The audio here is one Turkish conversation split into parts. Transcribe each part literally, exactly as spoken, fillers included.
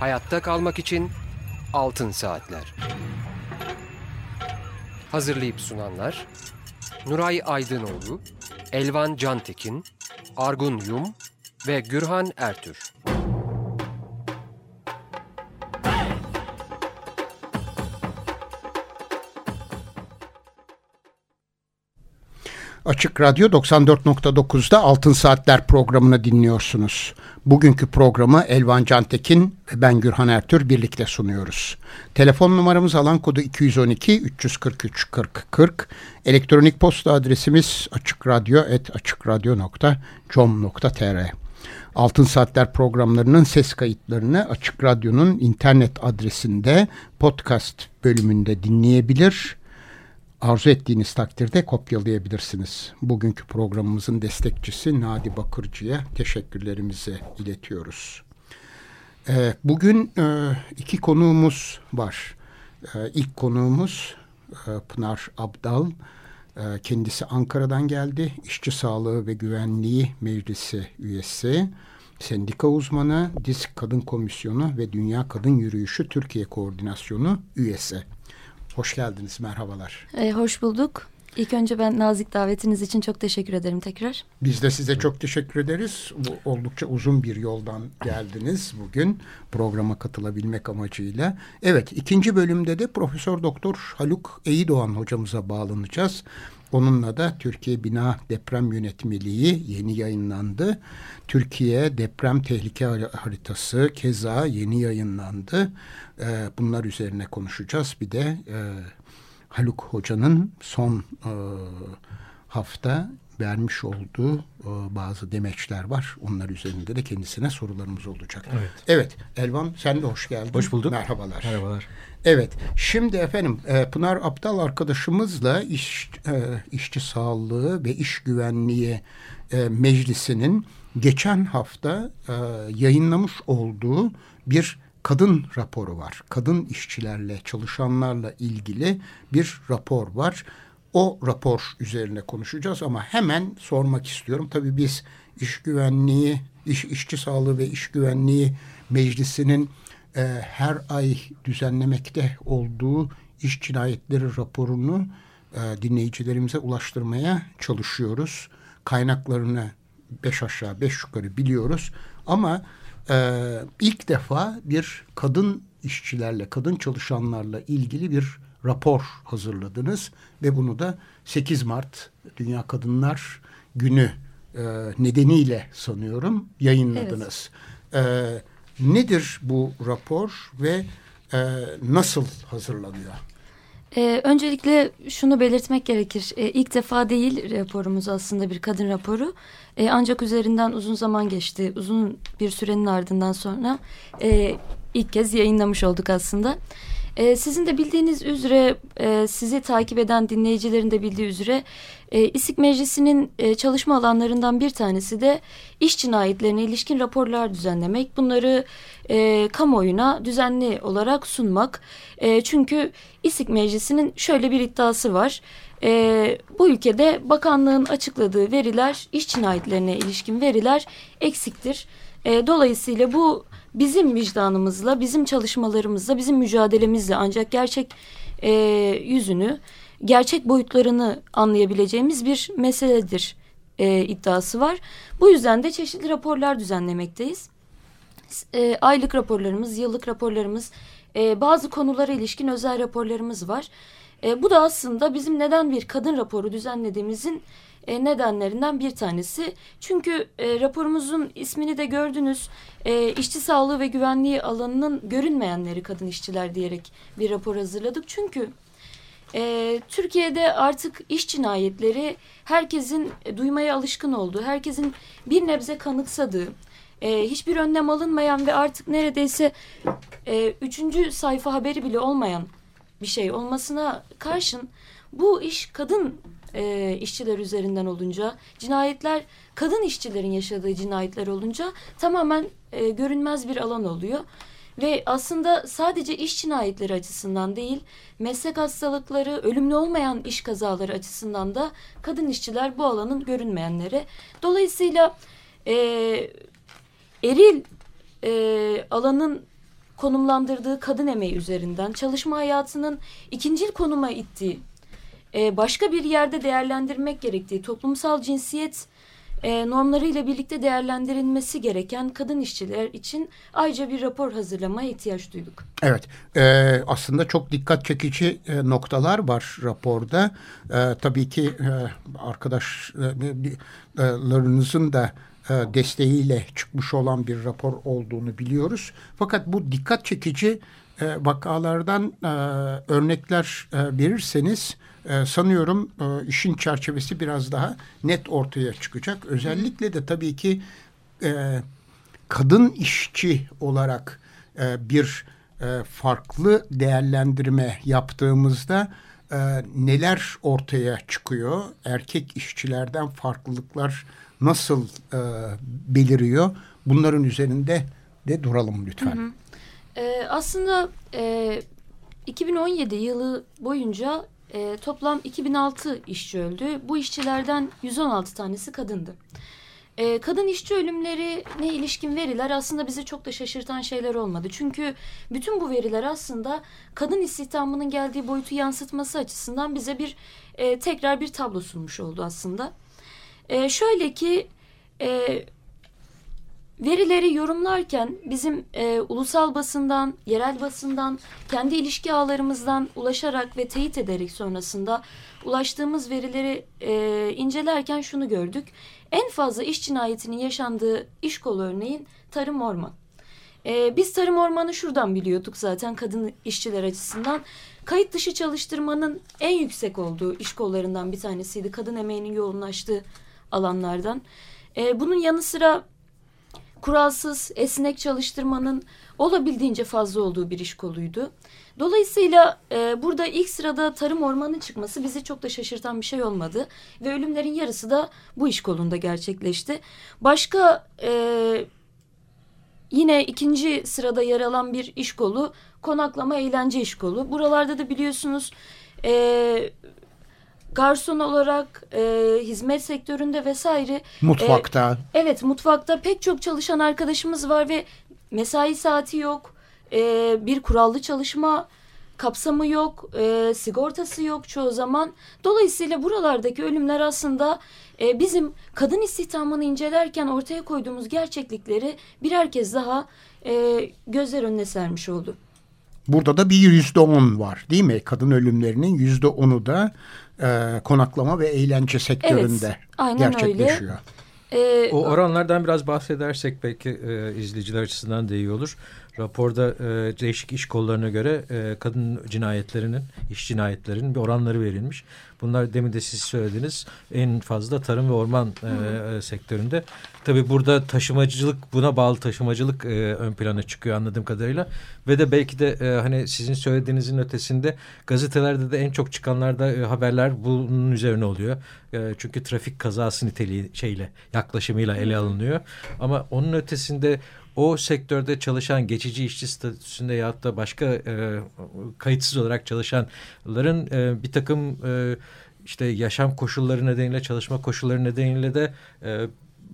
Hayatta kalmak için Altın Saatler. Hazırlayıp sunanlar Nuray Aydınoğlu, Elvan Cantekin, Argun Yum ve Gürhan Ertür. Açık Radyo doksan dört nokta dokuz'da Altın Saatler programını dinliyorsunuz. Bugünkü programı Elvan Cantekin ve ben Gürhan Ertür birlikte sunuyoruz. Telefon numaramız alan kodu iki yüz on iki üç yüz kırk üç kırk kırk. Elektronik posta adresimiz açıkradyo at açıkradyo nokta com nokta tr. Altın Saatler programlarının ses kayıtlarını Açık Radyo'nun internet adresinde podcast bölümünde dinleyebilir. Arzu ettiğiniz takdirde kopyalayabilirsiniz. Bugünkü programımızın destekçisi Nadi Bakırcı'ya teşekkürlerimizi iletiyoruz. Ee, bugün e, iki konuğumuz var. Ee, ilk konuğumuz e, Pınar Abdal. E, kendisi Ankara'dan geldi. İşçi Sağlığı ve Güvenliği Meclisi üyesi, sendika uzmanı, DİSK Kadın Komisyonu ve Dünya Kadın Yürüyüşü Türkiye Koordinasyonu üyesi. Hoş geldiniz, merhabalar. E, hoş bulduk. İlk önce ben nazik davetiniz için çok teşekkür ederim tekrar. Biz de size çok teşekkür ederiz. Bu oldukça uzun bir yoldan geldiniz bugün programa katılabilmek amacıyla. Evet, ikinci bölümde de Profesör Doktor Haluk Eydoğan hocamıza bağlanacağız. Onunla da Türkiye Bina Deprem Yönetmeliği yeni yayınlandı. Türkiye Deprem Tehlike Haritası keza yeni yayınlandı. Ee, bunlar üzerine konuşacağız. Bir de e, Haluk Hoca'nın son e, hafta vermiş olduğu e, bazı demeçler var. Onlar üzerinde de kendisine sorularımız olacak. Evet. Evet, Elvan sen de hoş geldin. Hoş bulduk. Merhabalar. Merhabalar. Evet, şimdi efendim e, Pınar Abdal arkadaşımızla iş, e, işçi sağlığı ve iş güvenliği e, meclisinin geçen hafta e, yayınlamış olduğu bir kadın raporu var. Kadın işçilerle, çalışanlarla ilgili bir rapor var. O rapor üzerine konuşacağız ama hemen sormak istiyorum. Tabii biz iş güvenliği, iş, işçi sağlığı ve iş güvenliği meclisinin e, her ay düzenlemekte olduğu iş cinayetleri raporunu e, dinleyicilerimize ulaştırmaya çalışıyoruz. Kaynaklarını beş aşağı beş yukarı biliyoruz ama Ee, ilk defa bir kadın işçilerle, kadın çalışanlarla ilgili bir rapor hazırladınız ve bunu da sekiz Mart Dünya Kadınlar Günü e, nedeniyle sanıyorum yayınladınız. Evet. Ee, nedir bu rapor ve e, nasıl hazırlanıyor? Ee, öncelikle şunu belirtmek gerekir. Ee, ilk defa değil raporumuz aslında bir kadın raporu. Ee, ancak üzerinden uzun zaman geçti. Uzun bir sürenin ardından sonra e, ilk kez yayınlamış olduk aslında. Ee, sizin de bildiğiniz üzere, e, sizi takip eden dinleyicilerin de bildiği üzere e, İSİK Meclisi'nin e, çalışma alanlarından bir tanesi de iş cinayetlerine ilişkin raporlar düzenlemek. Bunları e, kamuoyuna düzenli olarak sunmak. E, çünkü İSİK Meclisi'nin şöyle bir iddiası var. E, bu ülkede bakanlığın açıkladığı veriler, iş cinayetlerine ilişkin veriler eksiktir. E, dolayısıyla bu bizim vicdanımızla, bizim çalışmalarımızla, bizim mücadelemizle ancak gerçek e, yüzünü, gerçek boyutlarını anlayabileceğimiz bir meseledir e, iddiası var. Bu yüzden de çeşitli raporlar düzenlemekteyiz. E, aylık raporlarımız, yıllık raporlarımız, e, bazı konulara ilişkin özel raporlarımız var. E, bu da aslında bizim neden bir kadın raporu düzenlediğimizin E, nedenlerinden bir tanesi. Çünkü e, raporumuzun ismini de gördünüz. E, işçi sağlığı ve güvenliği alanının görünmeyenleri kadın işçiler diyerek bir rapor hazırladık. Çünkü e, Türkiye'de artık iş cinayetleri herkesin e, duymaya alışkın olduğu, herkesin bir nebze kanıksadığı, e, hiçbir önlem alınmayan ve artık neredeyse e, üçüncü sayfa haberi bile olmayan bir şey olmasına karşın bu iş kadın E, işçiler üzerinden olunca, cinayetler kadın işçilerin yaşadığı cinayetler olunca tamamen e, görünmez bir alan oluyor. Ve aslında sadece iş cinayetleri açısından değil, meslek hastalıkları, ölümlü olmayan iş kazaları açısından da kadın işçiler bu alanın görünmeyenleri. Dolayısıyla e, eril e, alanın konumlandırdığı kadın emeği üzerinden çalışma hayatının ikincil konuma ittiği, e, başka bir yerde değerlendirmek gerektiği, toplumsal cinsiyet e, normlarıyla birlikte değerlendirilmesi gereken kadın işçiler için ayrıca bir rapor hazırlamaya ihtiyaç duyduk. Evet, e, aslında çok dikkat çekici e, noktalar var raporda. E, tabii ki e, arkadaşlarınızın da e, desteğiyle çıkmış olan bir rapor olduğunu biliyoruz. Fakat bu dikkat çekici e, vakalardan e, örnekler e, verirseniz e, sanıyorum e, işin çerçevesi biraz daha net ortaya çıkacak. Özellikle de tabii ki e, kadın işçi olarak e, bir e, farklı değerlendirme yaptığımızda e, neler ortaya çıkıyor? Erkek işçilerden farklılıklar nasıl e, beliriyor? Bunların üzerinde de duralım lütfen. Hı hı. E, aslında e, iki bin on yedi yılı boyunca e, toplam iki bin altı işçi öldü. Bu işçilerden yüz on altı tanesi kadındı. E, kadın işçi ölümlerine ilişkin veriler aslında bizi çok da şaşırtan şeyler olmadı. Çünkü bütün bu veriler aslında kadın istihdamının geldiği boyutu yansıtması açısından bize bir e, tekrar bir tablo sunmuş oldu aslında. E, şöyle ki e, verileri yorumlarken bizim e, ulusal basından, yerel basından, kendi ilişki ağlarımızdan ulaşarak ve teyit ederek sonrasında ulaştığımız verileri e, incelerken şunu gördük. En fazla iş cinayetinin yaşandığı iş kolu örneğin tarım orman. E, biz tarım ormanı şuradan biliyorduk zaten kadın işçiler açısından. Kayıt dışı çalıştırmanın en yüksek olduğu iş kollarından bir tanesiydi. Kadın emeğinin yoğunlaştığı alanlardan. E, bunun yanı sıra kuralsız, esnek çalıştırmanın olabildiğince fazla olduğu bir iş koluydu. Dolayısıyla e, burada ilk sırada tarım ormanı çıkması bizi çok da şaşırtan bir şey olmadı. Ve ölümlerin yarısı da bu iş kolunda gerçekleşti. Başka e, yine ikinci sırada yer alan bir iş kolu konaklama eğlence iş kolu. Buralarda da biliyorsunuz E, garson olarak e, hizmet sektöründe vesaire. Mutfakta. E, evet mutfakta pek çok çalışan arkadaşımız var ve mesai saati yok. E, bir kurallı çalışma kapsamı yok. E, sigortası yok çoğu zaman. Dolayısıyla buralardaki ölümler aslında e, bizim kadın istihdamını incelerken ortaya koyduğumuz gerçeklikleri birer kez daha e, gözler önüne sermiş oldu. Burada da bir yüzde on var değil mi? Kadın ölümlerinin yüzde onu da e, konaklama ve eğlence sektöründe evet, aynen gerçekleşiyor. Öyle. Ee, o oranlardan biraz bahsedersek belki e, izleyiciler açısından da iyi olur. Raporda e, değişik iş kollarına göre e, kadın cinayetlerinin, iş cinayetlerinin bir oranları verilmiş. Bunlar demin de siz söylediniz en fazla tarım ve orman e, sektöründe. Tabii burada taşımacılık, buna bağlı taşımacılık e, ön plana çıkıyor anladığım kadarıyla. Ve de belki de e, hani sizin söylediğinizin ötesinde gazetelerde de en çok çıkanlarda e, haberler bunun üzerine oluyor. E, çünkü trafik kazası niteliği şeyle, yaklaşımıyla ele alınıyor. Ama onun ötesinde o sektörde çalışan geçici işçi statüsünde ya da başka e, kayıtsız olarak çalışanların e, bir takım e, işte yaşam koşulları nedeniyle, çalışma koşulları nedeniyle de e,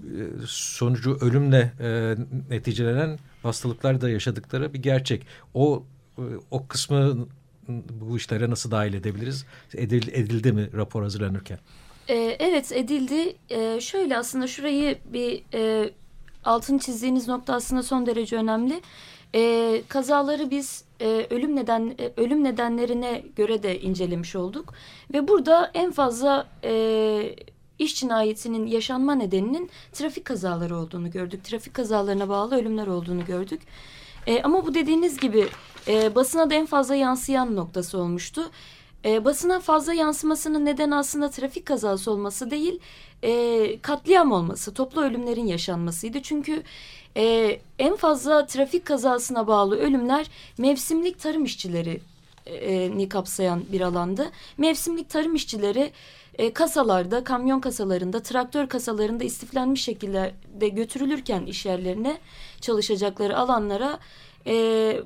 sonucu ölümle e, neticelenen hastalıklar da yaşadıkları bir gerçek. O e, o kısmı bu işlere nasıl dahil edebiliriz? Edil, edildi mi rapor hazırlanırken? E, evet edildi. E, şöyle aslında şurayı bir e, altını çizdiğiniz nokta aslında son derece önemli. E, kazaları biz e, ölüm neden e, ölüm nedenlerine göre de incelemiş olduk ve burada en fazla e, iş cinayetinin yaşanma nedeninin trafik kazaları olduğunu gördük. Trafik kazalarına bağlı ölümler olduğunu gördük. E, ama bu dediğiniz gibi e, basına da en fazla yansıyan noktası olmuştu. E, basına fazla yansımasının nedeni aslında trafik kazası olması değil, e, katliam olması, toplu ölümlerin yaşanmasıydı. Çünkü e, en fazla trafik kazasına bağlı ölümler mevsimlik tarım işçilerini kapsayan bir alandı. Mevsimlik tarım işçileri e, kasalarda, kamyon kasalarında, traktör kasalarında istiflenmiş şekilde götürülürken iş yerlerine, çalışacakları alanlara e,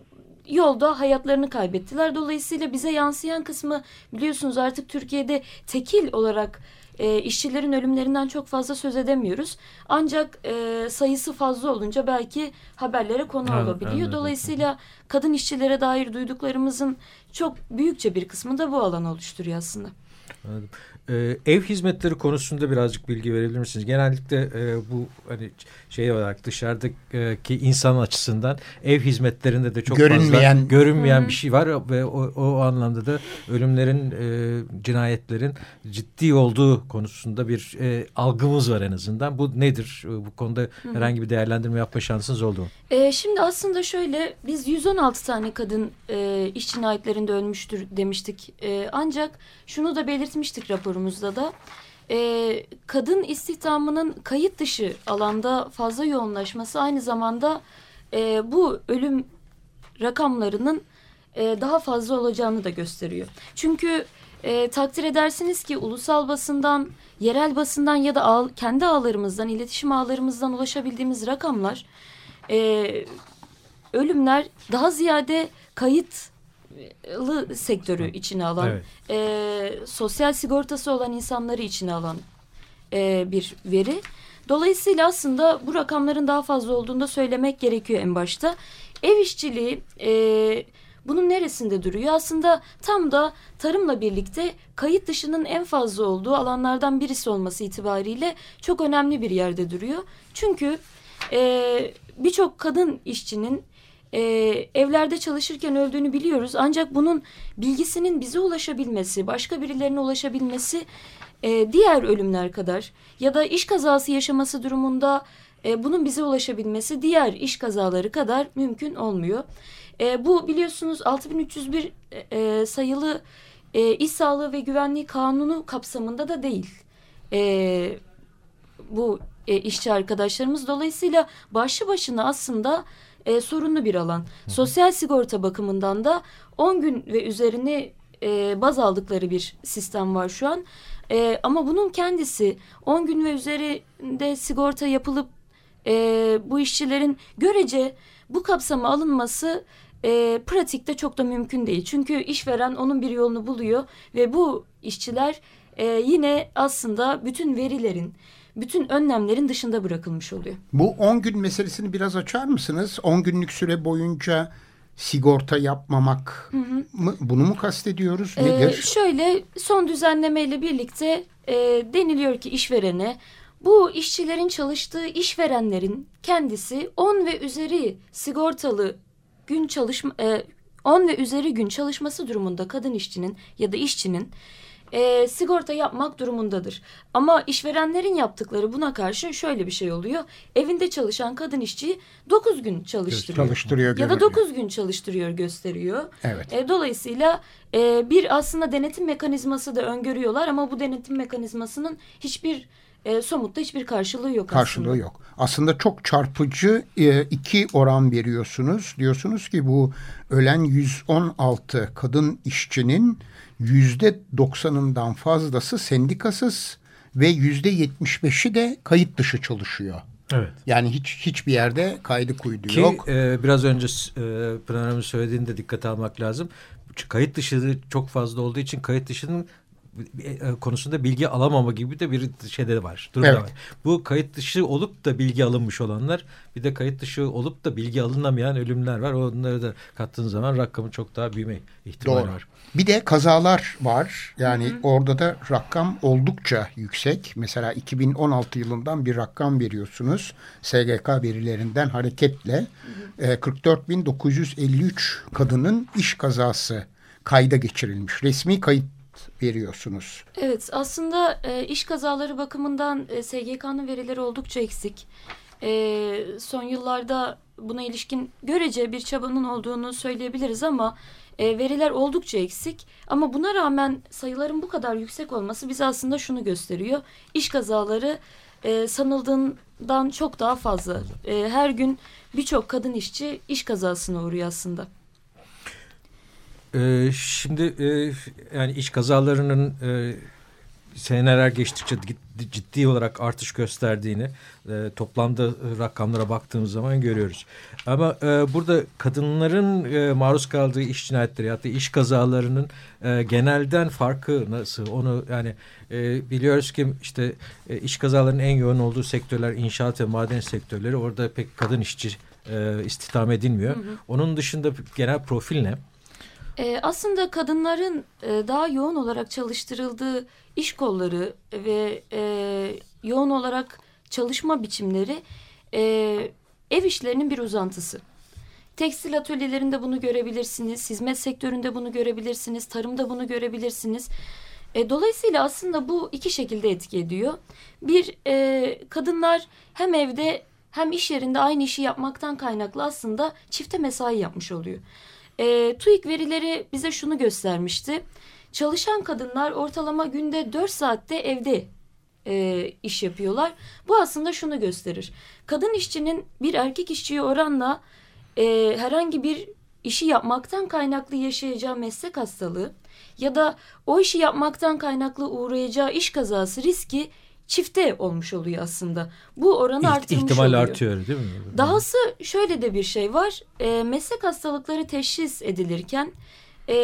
yolda hayatlarını kaybettiler. Dolayısıyla bize yansıyan kısmı biliyorsunuz artık Türkiye'de tekil olarak e, işçilerin ölümlerinden çok fazla söz edemiyoruz. Ancak e, sayısı fazla olunca belki haberlere konu Evet, olabiliyor. anladım. Dolayısıyla kadın işçilere dair duyduklarımızın çok büyükçe bir kısmı da bu alanı oluşturuyor aslında. Anladım. Ee, ev hizmetleri konusunda birazcık bilgi verebilir misiniz? Genellikle e, bu hani şey olarak dışarıdaki insan açısından ev hizmetlerinde de çok Görünmeyen- fazla görünmeyen Hı hı. bir şey var ve o, o anlamda da ölümlerin, e, cinayetlerin ciddi olduğu konusunda bir e, algımız var en azından. Bu nedir? E, bu konuda hı. herhangi bir değerlendirme yapma şansınız oldu mu? E, şimdi aslında şöyle biz yüz on altı tane kadın e, iş cinayetlerinde ölmüştür demiştik. E, ancak şunu da belirtmiştik raporumuzda da. E, kadın istihdamının kayıt dışı alanda fazla yoğunlaşması aynı zamanda e, bu ölüm rakamlarının e, daha fazla olacağını da gösteriyor. Çünkü e, takdir edersiniz ki ulusal basından, yerel basından ya da ağ, kendi ağlarımızdan, iletişim ağlarımızdan ulaşabildiğimiz rakamlar, e, ölümler daha ziyade kayıtlı sektörü içine alan, Evet. e, sosyal sigortası olan insanları içine alan e, bir veri. Dolayısıyla aslında bu rakamların daha fazla olduğunu da söylemek gerekiyor en başta. Ev işçiliği e, bunun neresinde duruyor? Aslında tam da tarımla birlikte kayıt dışının en fazla olduğu alanlardan birisi olması itibariyle çok önemli bir yerde duruyor. Çünkü e, birçok kadın işçinin e, evlerde çalışırken öldüğünü biliyoruz. Ancak bunun bilgisinin bize ulaşabilmesi, başka birilerine ulaşabilmesi e, diğer ölümler kadar ya da iş kazası yaşaması durumunda e, bunun bize ulaşabilmesi diğer iş kazaları kadar mümkün olmuyor. E, bu biliyorsunuz altı bin üç yüz bir e, sayılı e, İş Sağlığı ve Güvenliği Kanunu kapsamında da değil. E, bu e, işçi arkadaşlarımız dolayısıyla başlı başına aslında e, sorunlu bir alan. Sosyal sigorta bakımından da on gün ve üzerini e, baz aldıkları bir sistem var şu an. E, ama bunun kendisi on gün ve üzerinde sigorta yapılıp e, bu işçilerin görece bu kapsama alınması e, pratikte çok da mümkün değil. Çünkü işveren onun bir yolunu buluyor ve bu işçiler e, yine aslında bütün verilerin, bütün önlemlerin dışında bırakılmış oluyor. Bu on gün meselesini biraz açar mısınız? on günlük süre boyunca sigorta yapmamak Hı hı. mı? Bunu mu kastediyoruz? Ee, Nedir? şöyle son düzenlemeyle birlikte e, deniliyor ki işverene bu işçilerin çalıştığı işverenlerin kendisi on ve üzeri sigortalı gün çalışma e, on ve üzeri gün çalışması durumunda kadın işçinin ya da işçinin e, sigorta yapmak durumundadır. Ama işverenlerin yaptıkları buna karşı şöyle bir şey oluyor. Evinde çalışan kadın işçiyi dokuz gün çalıştırıyor. Çalıştırıyor. Ya da görünüyor. dokuz gün çalıştırıyor gösteriyor. Evet. E, dolayısıyla e, bir aslında denetim mekanizması da öngörüyorlar ama bu denetim mekanizmasının hiçbir e, somutta hiçbir karşılığı yok Karşılığı aslında. yok. Aslında çok çarpıcı e, iki oran veriyorsunuz. Diyorsunuz ki bu ölen yüz on altı kadın işçinin yüzde doksanından fazlası sendikasız ve yüzde yetmiş beşi de kayıt dışı çalışıyor. Evet. Yani hiç hiçbir yerde kaydı kuydu Ki yok. e, biraz önce e, Pınar Hanım'ın söylediğini de dikkate almak lazım. Kayıt dışı çok fazla olduğu için kayıt dışının e, konusunda bilgi alamama gibi de bir şey de var. Durum Evet. da var. Bu kayıt dışı olup da bilgi alınmış olanlar, bir de kayıt dışı olup da bilgi alınamayan ölümler var. Onları da kattığın zaman rakamı çok daha büyüme ihtimali Doğru. var. Bir de kazalar var. Yani hı hı. orada da rakam oldukça yüksek. Mesela iki bin on altı yılından bir rakam veriyorsunuz. S G K verilerinden hareketle hı hı. E, kırk dört bin dokuz yüz elli üç kadının iş kazası kayda geçirilmiş. Resmi kayıt veriyorsunuz. Evet, aslında e, iş kazaları bakımından e, S G K'nın verileri oldukça eksik. E, son yıllarda buna ilişkin görece bir çabanın olduğunu söyleyebiliriz ama e, veriler oldukça eksik. Ama buna rağmen sayıların bu kadar yüksek olması bize aslında şunu gösteriyor. İş kazaları e, sanıldığından çok daha fazla. E, her gün birçok kadın işçi iş kazasına uğruyor aslında. Ee, şimdi e, yani iş kazalarının e, seneler geçtikçe ciddi olarak artış gösterdiğini e, toplamda rakamlara baktığımız zaman görüyoruz. Ama e, burada kadınların e, maruz kaldığı iş cinayetleri ya da iş kazalarının e, genelden farkı nasıl? Onu yani e, biliyoruz ki işte e, iş kazalarının en yoğun olduğu sektörler inşaat ve maden sektörleri. Orada pek kadın işçi e, istihdam edilmiyor. Hı hı. Onun dışında genel profil ne? E, aslında kadınların e, daha yoğun olarak çalıştırıldığı iş kolları ve e, yoğun olarak çalışma biçimleri e, ev işlerinin bir uzantısı. Tekstil atölyelerinde bunu görebilirsiniz, hizmet sektöründe bunu görebilirsiniz, tarımda bunu görebilirsiniz. E, dolayısıyla aslında bu iki şekilde etki ediyor. Bir, e, kadınlar hem evde hem iş yerinde aynı işi yapmaktan kaynaklı aslında çifte mesai yapmış oluyor. E, TÜİK verileri bize şunu göstermişti. Çalışan kadınlar ortalama günde dört saatte evde e, iş yapıyorlar. Bu aslında şunu gösterir. Kadın işçinin bir erkek işçiye oranla e, herhangi bir işi yapmaktan kaynaklı yaşayacağı meslek hastalığı ya da o işi yapmaktan kaynaklı uğrayacağı iş kazası riski çifte olmuş oluyor aslında. Bu oranı arttırmış oluyor. İhtimal artıyor değil mi? Dahası şöyle de bir şey var. E, meslek hastalıkları teşhis edilirken e,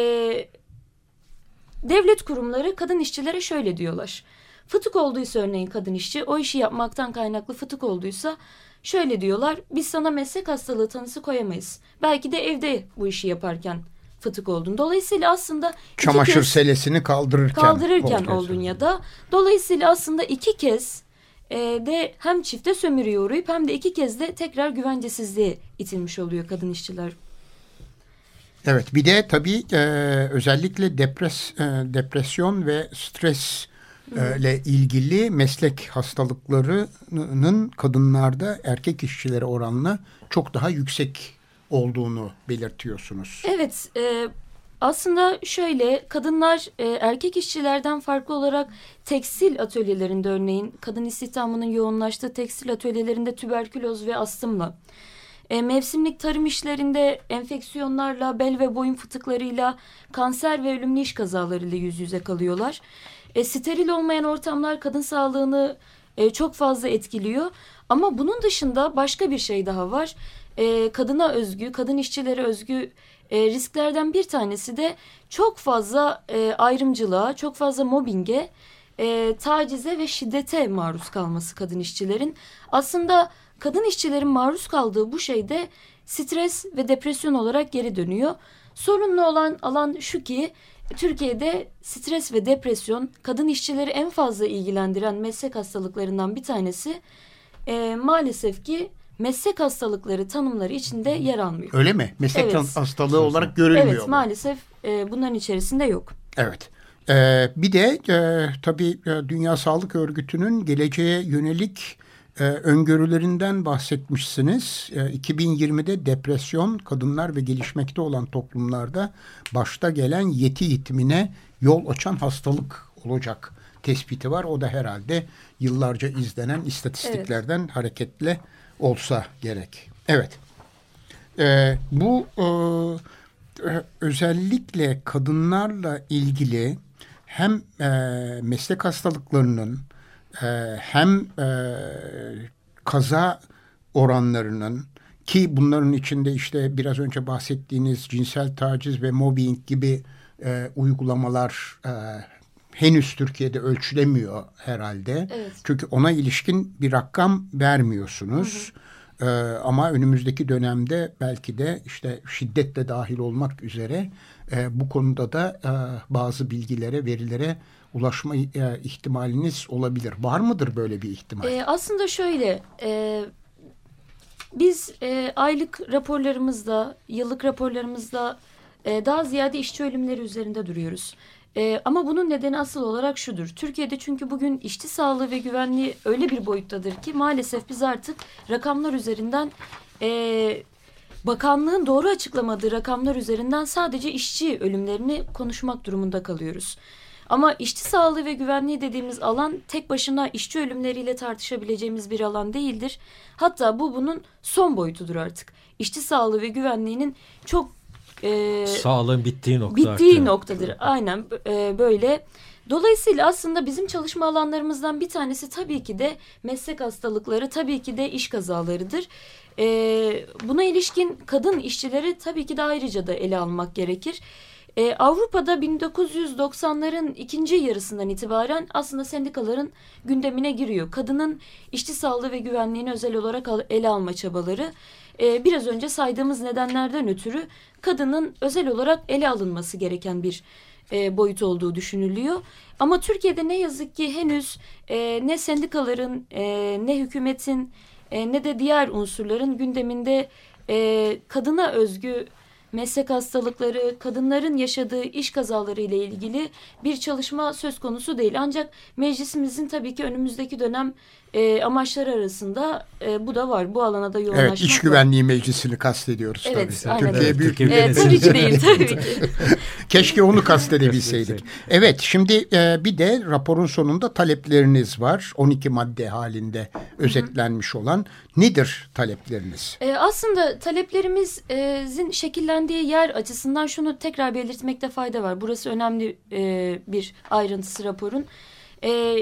devlet kurumları kadın işçilere şöyle diyorlar. Fıtık olduysa örneğin kadın işçi, o işi yapmaktan kaynaklı fıtık olduysa şöyle diyorlar. Biz sana meslek hastalığı tanısı koyamayız. Belki de evde bu işi yaparken fıtık oldun. Dolayısıyla aslında çamaşır kez, selesini kaldırırken kaldırırken oldun ya da dolayısıyla aslında iki kez e, de hem çifte sömürüye uğrayıp hem de iki kez de tekrar güvencesizliğe itilmiş oluyor kadın işçiler. Evet, bir de tabii e, özellikle depres, e, depresyon ve stres e, ile ilgili meslek hastalıklarının kadınlarda erkek işçilere oranla çok daha yüksek olduğunu belirtiyorsunuz. Evet, e, aslında şöyle kadınlar e, erkek işçilerden farklı olarak tekstil atölyelerinde örneğin kadın istihdamının yoğunlaştığı tekstil atölyelerinde tüberküloz ve astımla, e, mevsimlik tarım işlerinde enfeksiyonlarla, bel ve boyun fıtıklarıyla, kanser ve ölümlü iş kazalarıyla yüz yüze kalıyorlar. E, steril olmayan ortamlar kadın sağlığını e, çok fazla etkiliyor. Ama bunun dışında başka bir şey daha var. E, kadına özgü, kadın işçilere özgü e, risklerden bir tanesi de çok fazla e, ayrımcılığa, çok fazla mobbinge, e, tacize ve şiddete maruz kalması kadın işçilerin. Aslında kadın işçilerin maruz kaldığı bu şey de stres ve depresyon olarak geri dönüyor. Sorunlu olan alan şu ki Türkiye'de stres ve depresyon kadın işçileri en fazla ilgilendiren meslek hastalıklarından bir tanesi. E, maalesef ki meslek hastalıkları tanımları içinde yer almıyor. Öyle mi? Meslek evet. hastalığı olarak görülmüyor. Evet, maalesef e, bunların içerisinde yok. Evet. Ee, bir de e, tabii e, Dünya Sağlık Örgütü'nün geleceğe yönelik e, öngörülerinden bahsetmişsiniz. E, iki bin yirmide depresyon kadınlar ve gelişmekte olan toplumlarda başta gelen yeti yitimine yol açan hastalık olacak tespiti var. O da herhalde yıllarca izlenen istatistiklerden evet. hareketle olsa gerek. Evet. Ee, bu e, özellikle kadınlarla ilgili hem e, meslek hastalıklarının e, hem e, kaza oranlarının ki bunların içinde işte biraz önce bahsettiğiniz cinsel taciz ve mobbing gibi e, uygulamalar e, henüz Türkiye'de ölçülemiyor herhalde. Evet. Çünkü ona ilişkin bir rakam vermiyorsunuz. Hı hı. Ee, ama önümüzdeki dönemde belki de işte şiddet de dahil olmak üzere e, bu konuda da e, bazı bilgilere, verilere ulaşma e, ihtimaliniz olabilir. Var mıdır böyle bir ihtimal? Ee, aslında şöyle, e, biz e, aylık raporlarımızda, yıllık raporlarımızda e, daha ziyade işçi ölümleri üzerinde duruyoruz. Ee, ama bunun nedeni asıl olarak şudur. Türkiye'de çünkü bugün işçi sağlığı ve güvenliği öyle bir boyuttadır ki maalesef biz artık rakamlar üzerinden e, bakanlığın doğru açıklamadığı rakamlar üzerinden sadece işçi ölümlerini konuşmak durumunda kalıyoruz. Ama işçi sağlığı ve güvenliği dediğimiz alan tek başına işçi ölümleriyle tartışabileceğimiz bir alan değildir. Hatta bu bunun son boyutudur artık. İşçi sağlığı ve güvenliğinin çok Ee, Sağlığın bittiği nokta. Bittiği artık. noktadır. Aynen e, böyle. Dolayısıyla aslında bizim çalışma alanlarımızdan bir tanesi tabii ki de meslek hastalıkları, tabii ki de iş kazalarıdır. Ee, buna ilişkin kadın işçileri tabii ki de ayrıca da ele almak gerekir. Ee, Avrupa'da bin dokuz yüz doksanların ikinci yarısından itibaren aslında sendikaların gündemine giriyor. Kadının işçi sağlığı ve güvenliğini özel olarak al, ele alma çabaları. Ee, biraz önce saydığımız nedenlerden ötürü kadının özel olarak ele alınması gereken bir e, boyut olduğu düşünülüyor. Ama Türkiye'de ne yazık ki henüz e, ne sendikaların e, ne hükümetin e, ne de diğer unsurların gündeminde e, kadına özgü meslek hastalıkları, kadınların yaşadığı iş kazaları ile ilgili bir çalışma söz konusu değil. Ancak meclisimizin tabii ki önümüzdeki dönem e, amaçları arasında e, bu da var. Bu alana da yoğunlaşmak Evet, iş güvenliği meclisini kastediyoruz evet, tabii. Aynen. Türkiye büyük bir e, tabii ki değil tabii ki. Keşke onu kastedebilseydik. Evet, şimdi e, bir de raporun sonunda talepleriniz var. on iki madde halinde özetlenmiş olan. Nedir talepleriniz? E, aslında taleplerimizin şekillendiği yer açısından şunu tekrar belirtmekte fayda var. Burası önemli e, bir ayrıntısı raporun. E,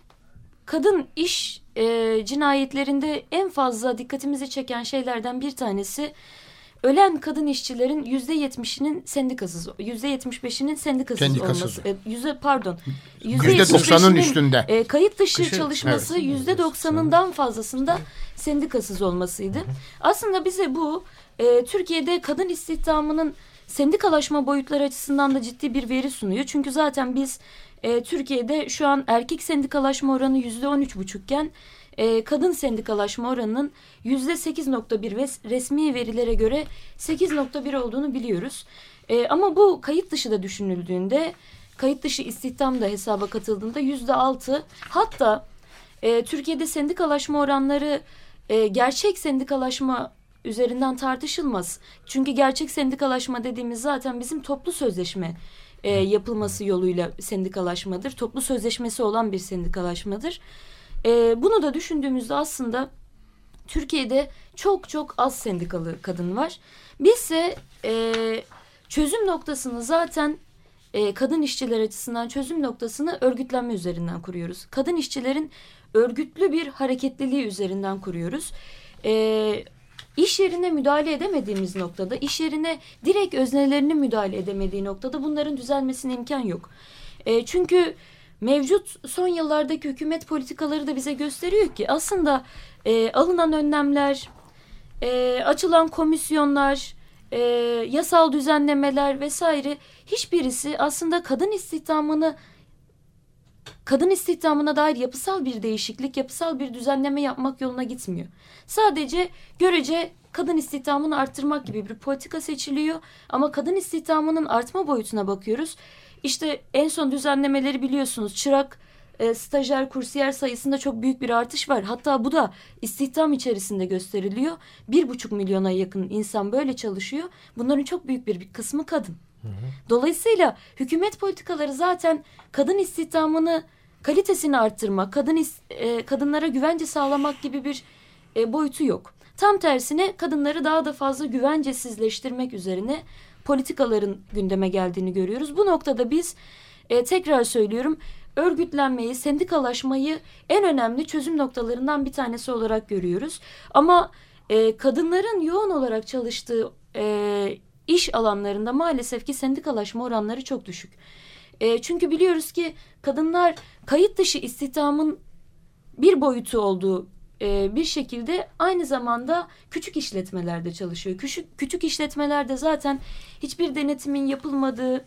kadın iş e, cinayetlerinde en fazla dikkatimizi çeken şeylerden bir tanesi ölen kadın işçilerin yüzde yetmişinin sendikasız, yüzde yetmiş beşinin sendikasız, sendikasız olması. E, yüzde pardon, yüzde doksanın üstünde. E, kayıt dışı Kışı, çalışması yüzde evet. doksanından fazlasında sendikasız olmasıydı. Hı hı. Aslında bize bu e, Türkiye'de kadın istihdamının sendikalaşma boyutları açısından da ciddi bir veri sunuyor. Çünkü zaten biz e, Türkiye'de şu an erkek sendikalaşma oranı yüzde on üç buçukken e, kadın sendikalaşma oranının yüzde sekiz nokta bir ve resmi verilere göre sekiz nokta bir olduğunu biliyoruz. E, ama bu kayıt dışı da düşünüldüğünde, kayıt dışı istihdam da hesaba katıldığında yüzde altı, hatta e, Türkiye'de sendikalaşma oranları e, gerçek sendikalaşma üzerinden tartışılmaz. Çünkü gerçek sendikalaşma dediğimiz zaten bizim toplu sözleşme e, yapılması yoluyla sendikalaşmadır. Toplu sözleşmesi olan bir sendikalaşmadır. E, bunu da düşündüğümüzde aslında Türkiye'de çok çok az sendikalı kadın var. Bizse e, çözüm noktasını zaten e, kadın işçiler açısından çözüm noktasını örgütlenme üzerinden kuruyoruz. Kadın işçilerin örgütlü bir hareketliliği üzerinden kuruyoruz. E, iş yerine müdahale edemediğimiz noktada, iş yerine direkt öznelerinin müdahale edemediği noktada bunların düzelmesine imkan yok. E, çünkü mevcut son yıllardaki hükümet politikaları da bize gösteriyor ki aslında e, alınan önlemler, e, açılan komisyonlar, e, yasal düzenlemeler vesaire hiçbirisi aslında kadın istihdamını kadın istihdamına dair yapısal bir değişiklik, yapısal bir düzenleme yapmak yoluna gitmiyor. Sadece görece kadın istihdamını arttırmak gibi bir politika seçiliyor ama kadın istihdamının artma boyutuna bakıyoruz. İşte en son düzenlemeleri biliyorsunuz. Çırak, e, stajyer, kursiyer sayısında çok büyük bir artış var. Hatta bu da istihdam içerisinde gösteriliyor. Bir buçuk milyona yakın insan böyle çalışıyor. Bunların çok büyük bir, bir kısmı kadın. Hı hı. Dolayısıyla hükümet politikaları zaten kadın istihdamını, kalitesini arttırmak, kadın is, e, kadınlara güvence sağlamak gibi bir e, boyutu yok. Tam tersine kadınları daha da fazla güvencesizleştirmek üzerine politikaların gündeme geldiğini görüyoruz. Bu noktada biz e, tekrar söylüyorum, örgütlenmeyi, sendikalaşmayı en önemli çözüm noktalarından bir tanesi olarak görüyoruz. Ama e, kadınların yoğun olarak çalıştığı e, iş alanlarında maalesef ki sendikalaşma oranları çok düşük. E, çünkü biliyoruz ki kadınlar kayıt dışı istihdamın bir boyutu olduğu e, bir şekilde aynı zamanda küçük işletmelerde çalışıyor. Küçük, küçük işletmelerde zaten hiçbir denetimin yapılmadığı,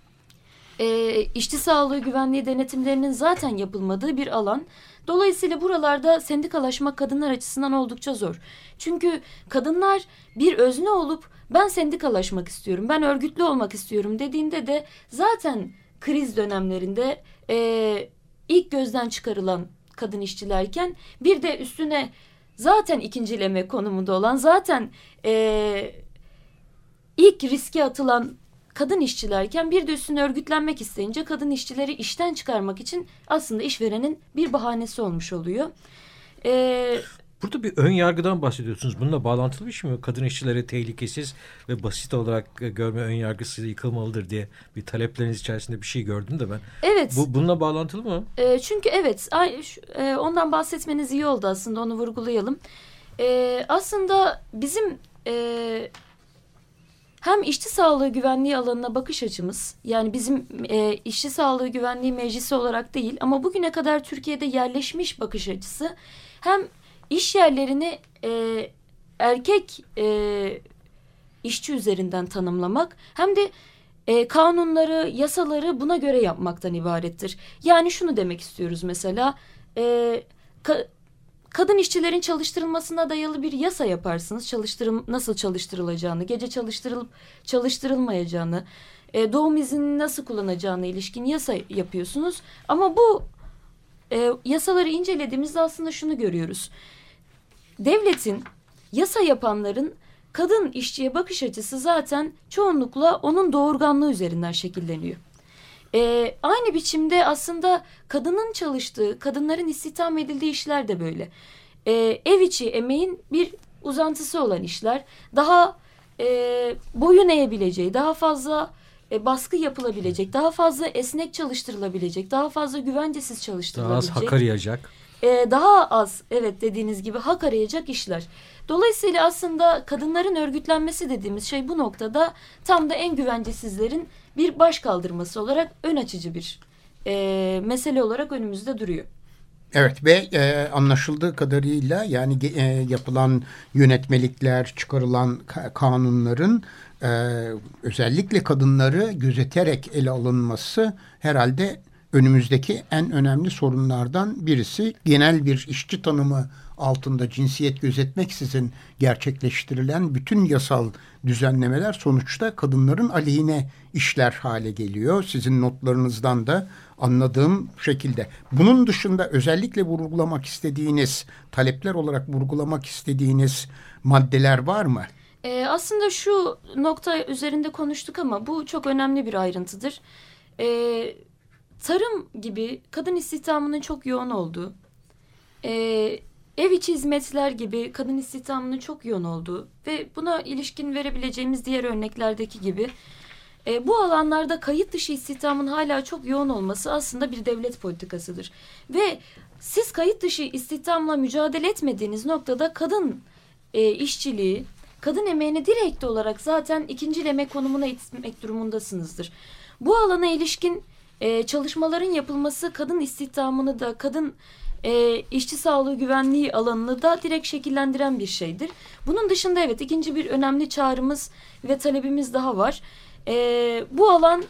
e, işçi sağlığı güvenliği denetimlerinin zaten yapılmadığı bir alan. Dolayısıyla buralarda sendikalaşma kadınlar açısından oldukça zor. Çünkü kadınlar bir özne olup ben sendikalaşmak istiyorum, ben örgütlü olmak istiyorum dediğinde de zaten kriz dönemlerinde e, ilk gözden çıkarılan kadın işçilerken bir de üstüne zaten ikincileme konumunda olan, zaten e, ilk riske atılan kadın işçilerken bir de üstüne örgütlenmek isteyince kadın işçileri işten çıkarmak için aslında işverenin bir bahanesi olmuş oluyor. E, Burada bir ön yargıdan bahsediyorsunuz. Bununla bağlantılı bir şey mi? Kadın işçileri tehlikesiz ve basit olarak görme ön yargısı yıkılmalıdır diye bir talepleriniz içerisinde bir şey gördüm de ben. Evet. Bu, bununla bağlantılı mı? E, çünkü evet e, ondan bahsetmeniz iyi oldu aslında, onu vurgulayalım. E, aslında bizim e, hem işçi sağlığı güvenliği alanına bakış açımız, yani bizim e, işçi sağlığı güvenliği meclisi olarak değil ama bugüne kadar Türkiye'de yerleşmiş bakış açısı, hem iş yerlerini e, erkek e, işçi üzerinden tanımlamak hem de e, kanunları, yasaları buna göre yapmaktan ibarettir. Yani şunu demek istiyoruz mesela, e, ka- kadın işçilerin çalıştırılmasına dayalı bir yasa yaparsınız. Çalıştırıl nasıl çalıştırılacağını, gece çalıştırılıp çalıştırılmayacağını, e, doğum iznini nasıl kullanacağına ilişkin yasa yapıyorsunuz. Ama bu e, yasaları incelediğimizde aslında şunu görüyoruz. Devletin, yasa yapanların kadın işçiye bakış açısı zaten çoğunlukla onun doğurganlığı üzerinden şekilleniyor. Ee, aynı biçimde aslında kadının çalıştığı, kadınların istihdam edildiği işler de böyle. Ee, ev içi emeğin bir uzantısı olan işler, daha e, boyun eğebileceği, daha fazla e, baskı yapılabilecek, daha fazla esnek çalıştırılabilecek, daha fazla güvencesiz çalıştırılabilecek. Daha az hak arayacak. E, daha az, evet, dediğiniz gibi hak arayacak işler. Dolayısıyla aslında kadınların örgütlenmesi dediğimiz şey bu noktada tam da en güvencesizlerin bir baş kaldırması olarak ön açıcı bir e, mesele olarak önümüzde duruyor. Evet ve e, anlaşıldığı kadarıyla yani e, yapılan yönetmelikler, çıkarılan ka- kanunların e, özellikle kadınları gözeterek ele alınması herhalde önümüzdeki en önemli sorunlardan birisi. Genel bir işçi tanımı altında cinsiyet gözetmeksizin gerçekleştirilen bütün yasal düzenlemeler sonuçta kadınların aleyhine işler hale geliyor. Sizin notlarınızdan da anladığım şekilde. Bunun dışında özellikle vurgulamak istediğiniz, talepler olarak vurgulamak istediğiniz maddeler var mı? Ee, aslında şu nokta üzerinde konuştuk ama bu çok önemli bir ayrıntıdır. Ee, tarım gibi kadın istihdamının çok yoğun olduğu, e, ev içi hizmetler gibi kadın istihdamının çok yoğun olduğu ve buna ilişkin verebileceğimiz diğer örneklerdeki gibi e, bu alanlarda kayıt dışı istihdamın hala çok yoğun olması aslında bir devlet politikasıdır. Ve siz kayıt dışı istihdamla mücadele etmediğiniz noktada kadın e, işçiliği, kadın emeğini direkt olarak zaten ikincileme konumuna itmek durumundasınızdır. Bu alana ilişkin e, çalışmaların yapılması kadın istihdamını da, kadın e, işçi sağlığı güvenliği alanını da direkt şekillendiren bir şeydir. Bunun dışında evet, ikinci bir önemli çağrımız ve talebimiz daha var. E, bu alan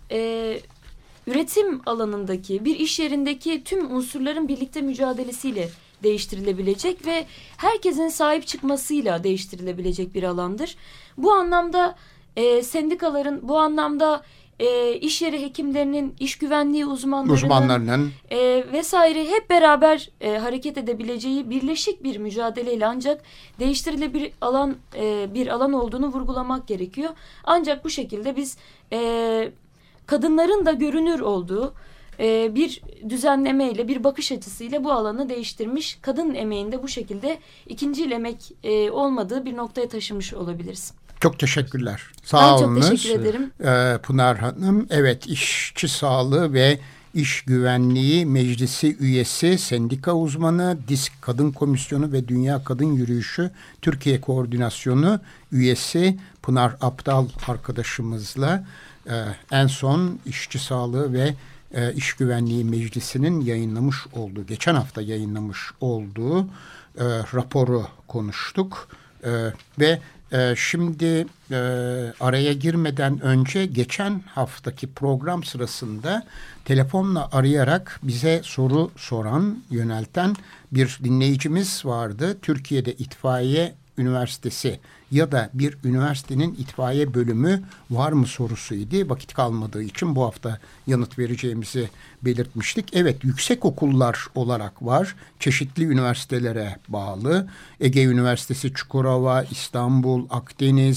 e, üretim alanındaki, bir iş yerindeki tüm unsurların birlikte mücadelesiyle değiştirilebilecek ve herkesin sahip çıkmasıyla değiştirilebilecek bir alandır. Bu anlamda e, sendikaların, bu anlamda e, iş yeri hekimlerinin, iş güvenliği uzmanlarının, uzmanlarının e, vesaire hep beraber e, hareket edebileceği birleşik bir mücadeleyle ancak değiştirilebilir alan e, bir alan olduğunu vurgulamak gerekiyor. Ancak bu şekilde biz e, kadınların da görünür olduğu e, bir düzenlemeyle, bir bakış açısıyla bu alanı değiştirmiş, kadın emeğinde bu şekilde ikincil emek e, olmadığı bir noktaya taşımış olabiliriz. Çok teşekkürler. Sağ ben olunuz. çok teşekkür ederim. Ee, Pınar Hanım, evet, işçi sağlığı ve İş Güvenliği Meclisi üyesi, sendika uzmanı, DİSK Kadın Komisyonu ve Dünya Kadın Yürüyüşü Türkiye Koordinasyonu üyesi Pınar Aptal arkadaşımızla e, en son işçi sağlığı ve e, İş Güvenliği Meclisi'nin yayınlamış olduğu, geçen hafta yayınlamış olduğu e, raporu konuştuk e, ve Ee, şimdi e, araya girmeden önce geçen haftaki program sırasında telefonla arayarak bize soru soran, yönelten bir dinleyicimiz vardı. Türkiye'de itfaiye üniversitesi ya da bir üniversitenin itfaiye bölümü var mı sorusuydu. Vakit kalmadığı için bu hafta yanıt vereceğimizi belirtmiştik. Evet, yüksek okullar olarak var. Çeşitli üniversitelere bağlı. Ege Üniversitesi, Çukurova, İstanbul, Akdeniz,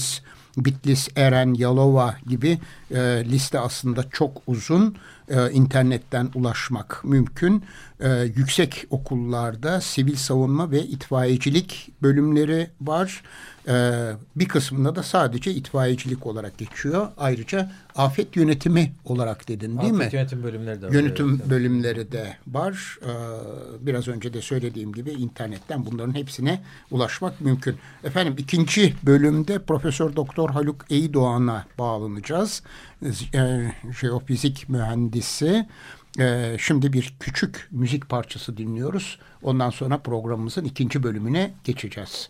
Bitlis, Eren, Yalova gibi e, liste aslında çok uzun. E, internetten ulaşmak mümkün. E, yüksek okullarda sivil savunma ve itfaiyecilik bölümleri var. E, bir kısmında da sadece itfaiyecilik olarak geçiyor. Ayrıca afet yönetimi olarak dedin değil afet mi? Afet yönetim bölümleri de var. Yönetim evet. bölümleri de var. E, biraz önce de söylediğim gibi internetten bunların hepsine ulaşmak mümkün. Efendim ikinci bölümde Profesör Doktor Haluk Eydoğan'a bağlanacağız. E, jeofizik mühendisi. E, şimdi bir küçük müzik parçası dinliyoruz. Ondan sonra programımızın ikinci bölümüne geçeceğiz.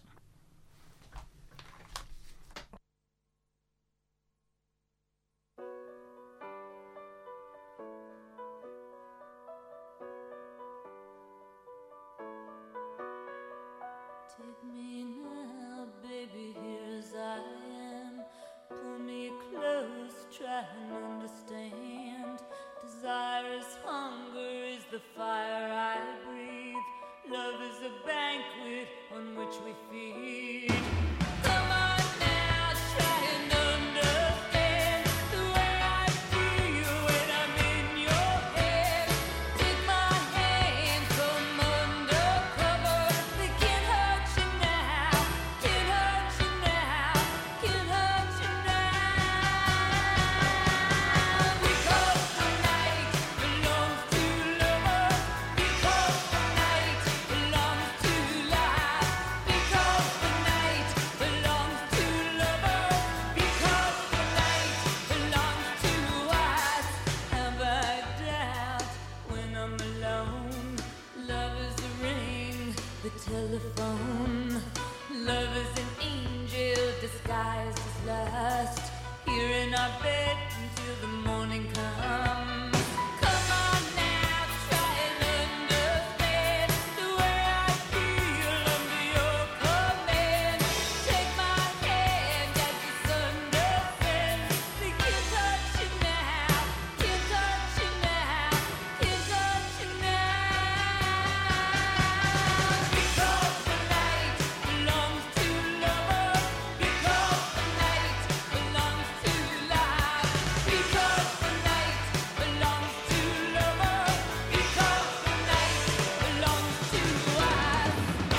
Take me now, baby, here as I am. Pull me close, try and understand. Desire is hunger, is the fire I breathe. Love is a banquet on which we feed. Come on now, try and understand the way I feel when I'm in your head. Take my hand from undercover. They can't hurt you now, can't hurt you now, can't hurt you now. Because the night belongs to lovers. Because the night belongs to life. Because the night belongs to lovers. Because the night belongs to us. Have I doubt when I'm alone? Love is the ring, the telephone. Love is an angel disguised as lust. Here in our bed until the morning comes. Come on now, try and understand the way I feel under your command. Take my hand as the sun descends. They can't touch you now, can't touch you now, can't touch you now. Because the night belongs to lovers. Because the night belongs to life. Because the night belongs to lovers. Because the night belongs to us.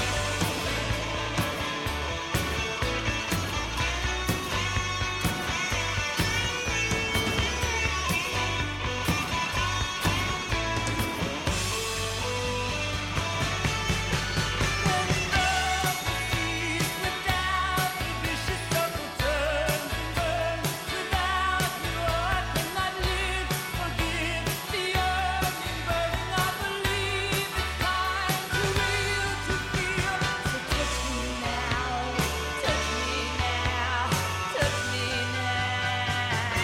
When love proceeds without the vicious circle turns and burns. Without you I cannot live. Forgive the yearning burning. I believe it's time to real to feel. So touch me now, touch me now, touch me now.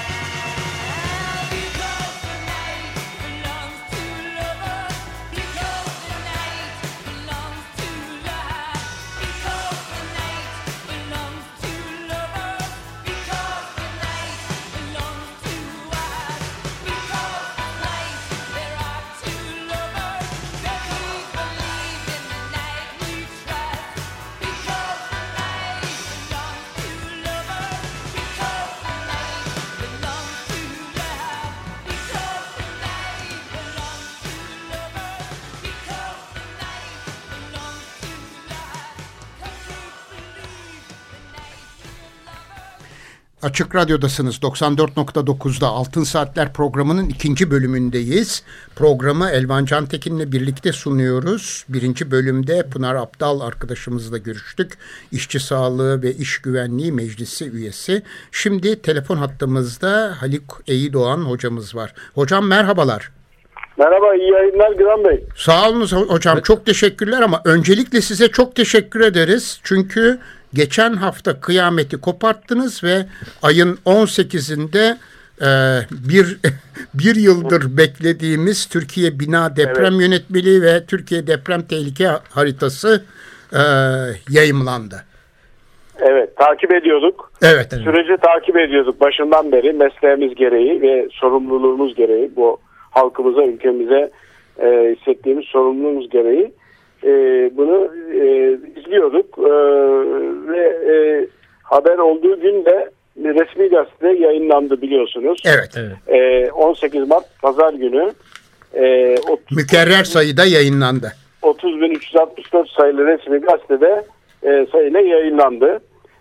Because the night belongs to lovers. Because the night belongs to life. Because the night belongs to lovers. Because the night belongs to us. Because the night there are two lovers. That we believe in the night we trust. Because the night belongs to lovers. Because the night belongs to love. Because the night belongs to lovers. Because the night belongs to love. 'Cause we believe the night we're lovers. Açık Radyo'dasınız. doksan dört nokta dokuzda Altın Saatler programının ikinci bölümündeyiz. Programı Elvan Cantekin'le birlikte sunuyoruz. Birinci bölümde Pınar Aptal arkadaşımızla görüştük. İşçi Sağlığı ve İş Güvenliği Meclisi üyesi. Şimdi telefon hattımızda Haluk Eydoğan hocamız var. Hocam merhabalar. Merhaba, iyi yayınlar Güran Bey. Sağ olun hocam, çok teşekkürler ama öncelikle size çok teşekkür ederiz. Çünkü geçen hafta kıyameti koparttınız ve ayın on sekizinde e, bir bir yıldır beklediğimiz Türkiye Bina Deprem Evet. Yönetmeliği ve Türkiye Deprem Tehlike Haritası e, yayımlandı. Evet, takip ediyorduk. Evet. Süreci takip ediyorduk başından beri, mesleğimiz gereği ve sorumluluğumuz gereği, bu halkımıza, ülkemize e, hissettiğimiz sorumluluğumuz gereği e, bunu e, izliyorduk e, ve e, haber olduğu gün de resmi gazetede yayınlandı biliyorsunuz. Evet. evet. Ee, on sekiz Mart Pazar günü. E, Mükerrer sayıda yayınlandı. otuz bin üç yüz altmış dört sayılı resmi gazetede e, sayıyla yayınlandı.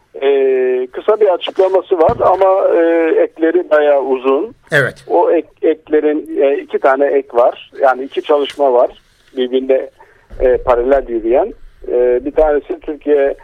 E, kısa bir açıklaması var ama e, ekleri bayağı uzun. Evet. O ek, eklerin e, iki tane ek var. Yani iki çalışma var. Birbirine e, paralel yürüyen. E, bir tanesi Türkiye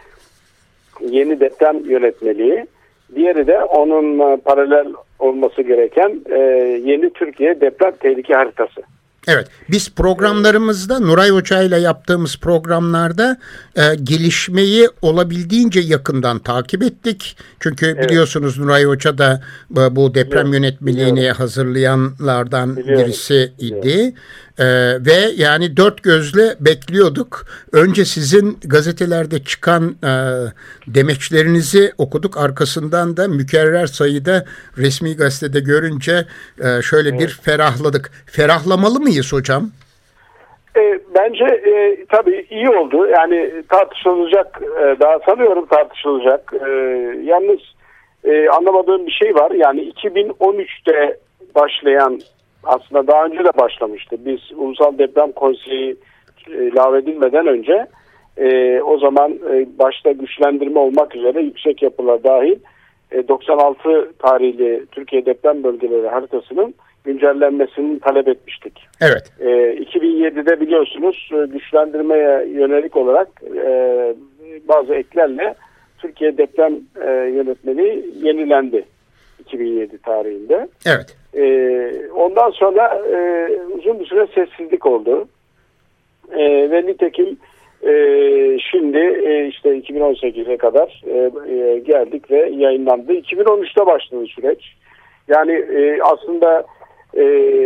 Yeni Deprem Yönetmeliği. Diğeri de onun paralel olması gereken e, Yeni Türkiye Deprem Tehlike Haritası. Evet, biz programlarımızda Nuray Hoca ile yaptığımız programlarda e, gelişmeyi olabildiğince yakından takip ettik. Çünkü evet. biliyorsunuz Nuray Hoca da e, bu deprem evet. yönetmeliğini Biliyorum. hazırlayanlardan Biliyorum. birisiydi. E, ve yani dört gözle bekliyorduk. Önce sizin gazetelerde çıkan e, demeçlerinizi okuduk. Arkasından da mükerrer sayıda resmi gazetede görünce e, şöyle evet. bir ferahladık. Ferahlamalı mıyız hocam? E, bence e, tabii iyi oldu. Yani tartışılacak, e, daha sanıyorum tartışılacak. E, yalnız e, anlamadığım bir şey var. Yani iki bin on üçte başlayan, aslında daha önce de başlamıştı. Biz Ulusal Deprem Konseyi e, lağvedilmeden önce e, o zaman e, başta güçlendirme olmak üzere yüksek yapılar dahil e, doksan altı tarihli Türkiye Deprem Bölgeleri haritasının güncellenmesini talep etmiştik. Evet. E, iki bin yedide biliyorsunuz güçlendirmeye yönelik olarak e, bazı eklerle Türkiye Deprem e, Yönetmeliği yenilendi iki bin yedi tarihinde. Evet. E, ondan sonra e, uzun bir süre sessizlik oldu. E, ve nitekim e, şimdi e, işte iki bin on sekize kadar e, e, geldik ve yayınlandı. iki bin on üçte başladı süreç. Yani e, aslında e,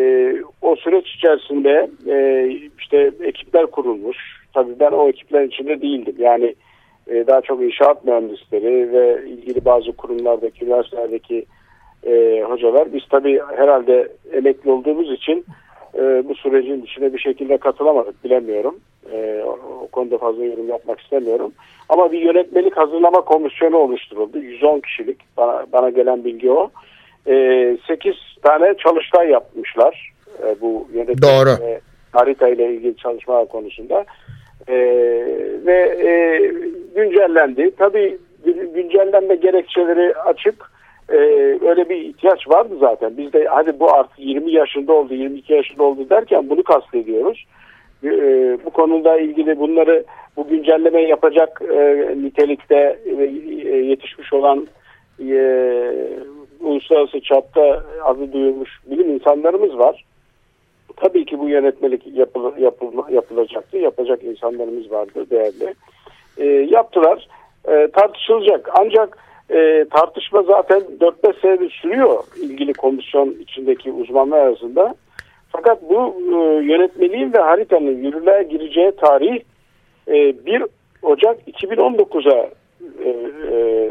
o süreç içerisinde e, işte ekipler kurulmuş. Tabii ben o ekiplerin içinde değildim. Yani e, daha çok inşaat mühendisleri ve ilgili bazı kurumlardaki, üniversitelerdeki e, hocalar. Biz tabii herhalde emekli olduğumuz için e, bu sürecin içine bir şekilde katılamadık, bilemiyorum. E, o, o konuda fazla yorum yapmak istemiyorum. Ama bir yönetmelik hazırlama komisyonu oluşturuldu. yüz on kişilik, bana, bana gelen bilgi o. E, sekiz tane çalıştay yapmışlar e, bu yönetmelik ve harita ile ilgili çalışmalar konusunda. E, ve e, güncellendi. Tabii güncellenme gerekçeleri açık. Ee, öyle bir ihtiyaç vardı zaten. Biz de hadi bu artık yirmi yaşında oldu, yirmi iki yaşında oldu derken bunu kastediyoruz. Ee, bu konuda ilgili bunları, bu güncellemeyi yapacak e, nitelikte e, yetişmiş olan e, uluslararası çapta adı duyulmuş bilim insanlarımız var. Tabii ki bu yönetmelik yapıl, yapıl, yapılacaktı. Yapacak insanlarımız vardı, değerli. E, yaptılar. E, tartışılacak. Ancak E, tartışma zaten dört beş senedir sürüyor ilgili komisyon içindeki uzmanlar arasında. Fakat bu e, yönetmeliğin ve haritanın yürürlüğe gireceği tarih e, bir Ocak iki bin on dokuza e, e,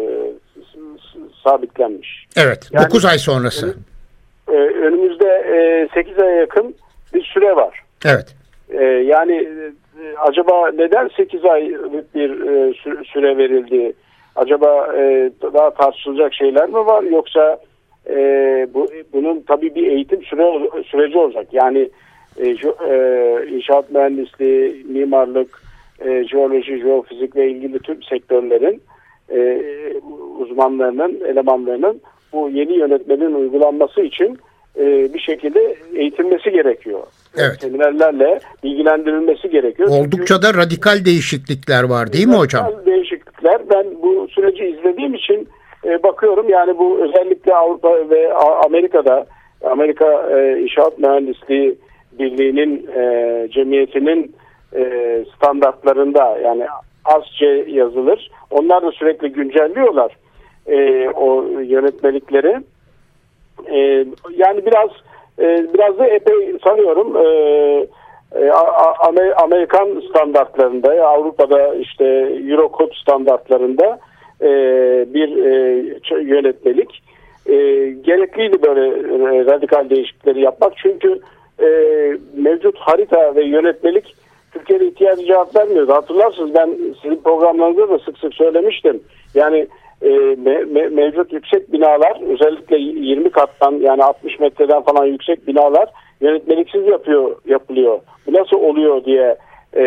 sabitlenmiş. Evet, yani, dokuz ay sonrası. E, önümüzde e, sekiz aya yakın bir süre var. Evet. E, yani e, acaba neden sekiz aylık bir e, süre verildi? Acaba e, daha tartışılacak şeyler mi var, yoksa e, bu, bunun tabii bir eğitim süre, süreci olacak. Yani e, e, inşaat mühendisliği, mimarlık, e, jeoloji, jeofizik ve ilgili tüm sektörlerin e, uzmanlarının, elemanlarının bu yeni yönetmenin uygulanması için e, bir şekilde eğitilmesi gerekiyor. Evet. Seminerlerle bilgilendirilmesi gerekiyor. Oldukça da radikal değişiklikler var değil mi hocam? Radikal değişiklikler. Ben bu süreci izlediğim için e, bakıyorum, yani bu özellikle Avrupa ve Amerika'da, Amerika e, İnşaat Mühendisliği Birliği'nin e, cemiyetinin e, standartlarında, yani ASCE yazılır. Onlar da sürekli güncelliyorlar e, o yönetmelikleri. E, yani biraz e, biraz da epey sanıyorum e, e, Amerikan standartlarında, Avrupa'da işte Eurocode standartlarında e, bir e, yönetmelik. E, gerekliydi böyle e, radikal değişiklikleri yapmak. Çünkü e, mevcut harita ve yönetmelik Türkiye'de ihtiyacı cevap vermiyordu. Hatırlarsınız, ben sizin programlarınızda da sık sık söylemiştim. Yani e, me, me, mevcut yüksek binalar, özellikle yirmi kattan yani altmış metreden falan yüksek binalar yönetmeliksiz yapıyor yapılıyor. Bu nasıl oluyor diye e,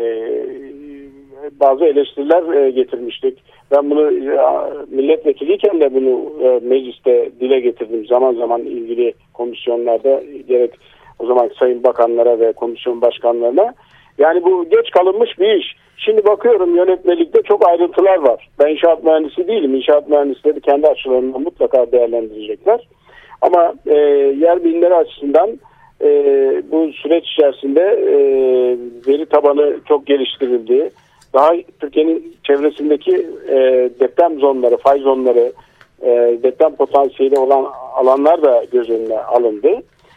bazı eleştiriler e, getirmiştik. Ben bunu e, milletvekiliyken de bunu e, mecliste dile getirdim. Zaman zaman ilgili komisyonlarda, gerek o zaman sayın bakanlara ve komisyon başkanlarına. Yani bu geç kalınmış bir iş. Şimdi bakıyorum yönetmelikte çok ayrıntılar var. Ben inşaat mühendisi değilim. İnşaat mühendisleri kendi açılarından mutlaka değerlendirecekler. Ama e, yer bilimleri açısından e, bu süreç içerisinde e, veri tabanı çok geliştirildi. Daha Türkiye'nin çevresindeki e, deprem zonları, fay zonları, e, deprem potansiyeli olan alanlar da göz önüne alındı.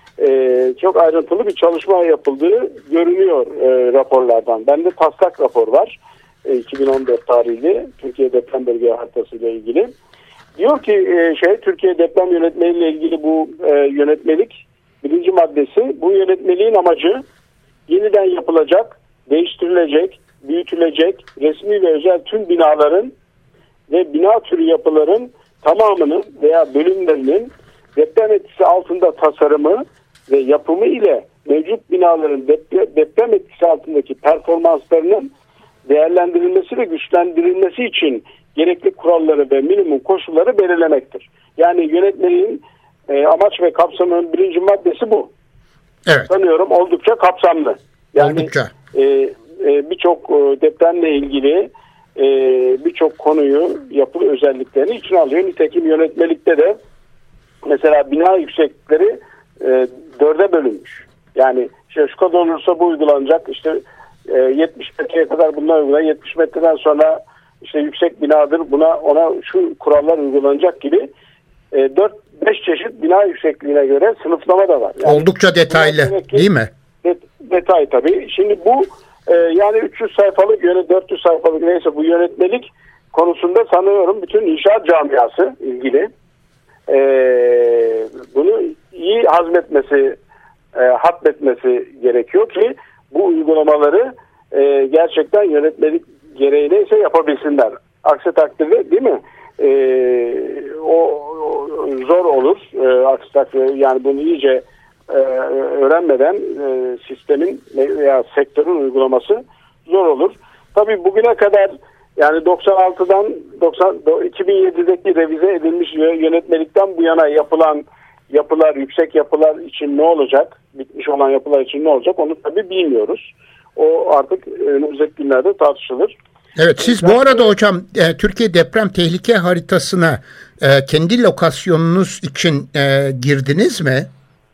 E, çok ayrıntılı bir çalışma yapıldığı görünüyor e, raporlardan. Bende taslak rapor var. E, iki bin on dört tarihli Türkiye Deprem Bölge Haritası ile ilgili. Diyor ki e, şey Türkiye Deprem Yönetmeliği ile ilgili bu e, yönetmelik birinci maddesi, bu yönetmeliğin amacı yeniden yapılacak, değiştirilecek, büyütülecek resmi ve özel tüm binaların ve bina türü yapıların tamamının veya bölümlerinin deprem etkisi altında tasarımı ve yapımı ile mevcut binaların deprem etkisi altındaki performanslarının değerlendirilmesi ve güçlendirilmesi için gerekli kuralları ve minimum koşulları belirlemektir. Yani yönetmeliğin e, amaç ve kapsamının birinci maddesi bu. Evet. Sanıyorum oldukça kapsamlı. Yani oldukça. E, e, birçok e, depremle ilgili e, birçok konuyu, yapı özelliklerini içine alıyor. Nitekim yönetmelikte de mesela bina yükseklikleri e, dörde bölünmüş. Yani işte şu kadar olursa bu uygulanacak. İşte e, yetmiş metreye kadar bunlar uygulanacak. yetmiş metreden sonra işte yüksek binadır. Buna ona şu kurallar uygulanacak gibi e, dört beş çeşit bina yüksekliğine göre sınıflama da var. Yani oldukça detaylı, değil mi? Det, detay tabii. Şimdi bu e, yani üç yüz sayfalık, yönet dört yüz sayfalık neyse bu yönetmelik konusunda sanıyorum bütün inşaat camiası ilgili. Ee, bunu iyi hazmetmesi, e, hatmetmesi gerekiyor ki bu uygulamaları e, gerçekten yönetmelik gereği neyse yapabilsinler. Aksi takdirde değil mi? E, o, o zor olur. E, aksi takdirde yani bunu iyice e, öğrenmeden e, sistemin veya sektörün uygulaması zor olur. Tabii bugüne kadar yani doksan altıdan doksan, iki bin yedideki revize edilmiş yönetmelikten bu yana yapılan yapılar, yüksek yapılar için ne olacak? Bitmiş olan yapılar için ne olacak? Onu tabii bilmiyoruz. O artık önümüzdeki günlerde tartışılır. Evet, siz bu arada hocam e, Türkiye deprem tehlike haritasına e, kendi lokasyonunuz için e, girdiniz mi?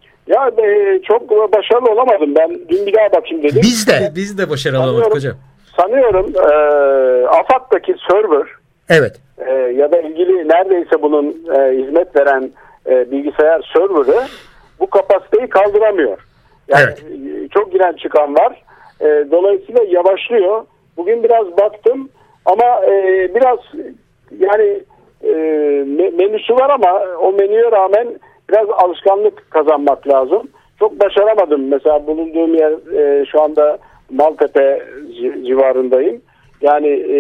Ya e, çok başarılı olamadım. Ben dün bir daha bakayım dedim. Biz de. Biz de başarılı olamadık hocam. Sanıyorum e, AFAD'daki server, evet, e, ya da ilgili neredeyse bunun e, hizmet veren e, bilgisayar serverı bu kapasiteyi kaldıramıyor. Yani evet. e, çok giren çıkan var. E, dolayısıyla yavaşlıyor. Bugün biraz baktım ama e, biraz yani e, menüsü var ama o menüye rağmen biraz alışkanlık kazanmak lazım. Çok başaramadım. Mesela bulunduğum yer e, şu anda Maltepe civarındayım. Yani e,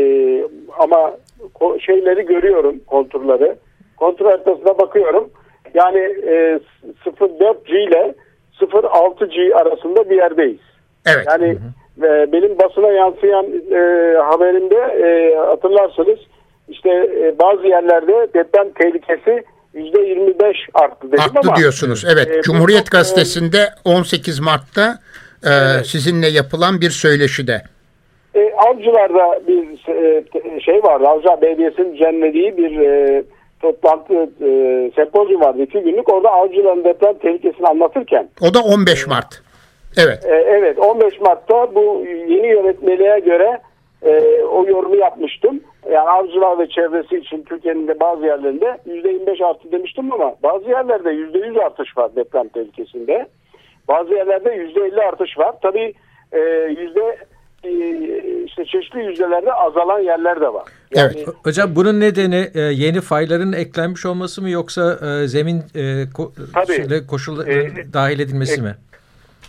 ama ko- şeyleri görüyorum, konturları. Kontur haritasına bakıyorum. Yani e, sıfır dört G ile sıfır altı G arasında bir yerdeyiz. Evet. Yani e, benim basına yansıyan e, haberimde e, hatırlarsanız işte e, bazı yerlerde deprem tehlikesi yüzde yirmi beş arttı dedim arttı ama. diyorsunuz. Evet. E, Cumhuriyet çok, Gazetesi'nde on sekiz Mart'ta e, evet. sizinle yapılan bir söyleşide. E, Avcılar'da bir e, şey vardı. Avcılar Belediyesi'nin düzenlediği bir e, toplantı, e, sempozyum vardı. iki günlük. Orada Avcılar'ın deprem tehlikesini anlatırken. O da on beş Mart. Evet. E, evet. on beş Mart'ta bu yeni yönetmeliğe göre e, o yorumu yapmıştım. Yani Avcılar ve çevresi için Türkiye'nin de bazı yerlerinde yüzde yirmi beş arttı demiştim ama bazı yerlerde yüzde yüz artış var deprem tehlikesinde. Bazı yerlerde yüzde elli artış var. Tabii e, yüzde işte çeşitli yüzdelerde azalan yerler de var. Yani, evet. Hocam bunun nedeni e, yeni fayların eklenmiş olması mı yoksa e, zemin e, ko- tabii, şöyle koşul e, dahil edilmesi e, mi?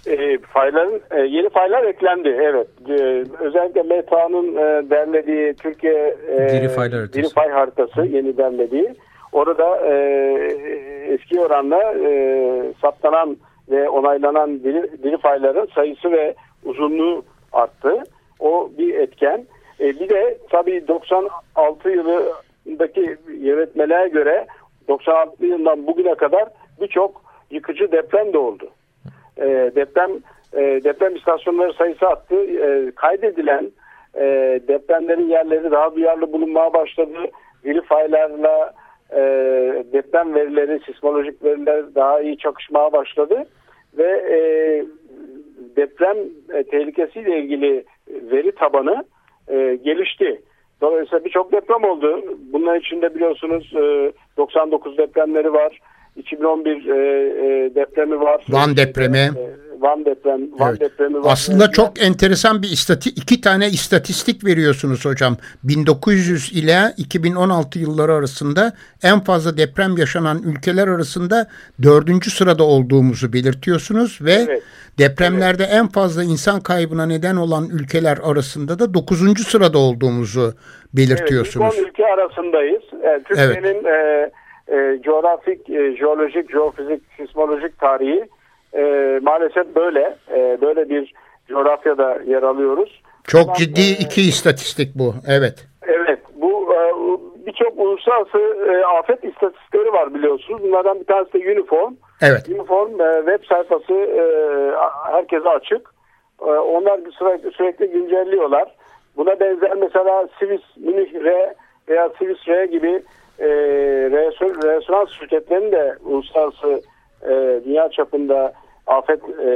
E, fayların e, yeni faylar eklendi. Evet. E, özellikle M T A'nın e, derlediği Türkiye e, diri fay haritası. Diri fay haritası yeni derlediği. Orada e, eski oranla e, saptanan ve onaylanan diri, diri fayların sayısı ve uzunluğu arttı. O bir etken. E, bir de tabii doksan altı yılındaki yönetmeliğe göre doksan altı yılından bugüne kadar birçok yıkıcı deprem de oldu. E, deprem e, deprem istasyonları sayısı arttı. E, kaydedilen e, depremlerin yerleri daha duyarlı bulunmaya başladı. Diri faylarla e, deprem verileri, sismolojik veriler daha iyi çakışmaya başladı ve e, deprem e, tehlikesiyle ilgili veri tabanı e, gelişti. Dolayısıyla birçok deprem oldu. Bunların içinde biliyorsunuz e, doksan dokuz depremleri var. iki bin on bir e, e, depremi var. Van depremi. E, Van deprem, Van Evet. depremi var. Aslında Yani, çok enteresan bir istati iki tane istatistik veriyorsunuz hocam. bin dokuz yüz ile iki bin on altı yılları arasında en fazla deprem yaşanan ülkeler arasında dördüncü sırada olduğumuzu belirtiyorsunuz ve Evet. depremlerde evet. en fazla insan kaybına neden olan ülkeler arasında da dokuzuncu sırada olduğumuzu belirtiyorsunuz. Evet, on ülke arasındayız. Yani Türkiye'nin evet. e, e, coğrafik, e, jeolojik, jeofizik, sismolojik tarihi e, maalesef böyle. E, böyle bir coğrafyada yer alıyoruz. Çok Bundan, ciddi e, iki istatistik bu. Evet. Evet. Bu e, birçok uluslararası e, afet istatistikleri var biliyorsunuz. Bunlardan bir tanesi de Uniform. Evet. Uniform e, web sayfası e, herkese açık. E, onlar sürekli, sürekli güncelliyorlar. Buna benzer mesela Swiss Munich Re veya Swiss Re gibi e, resonans şirketlerinin de uluslararası e, dünya çapında afet e,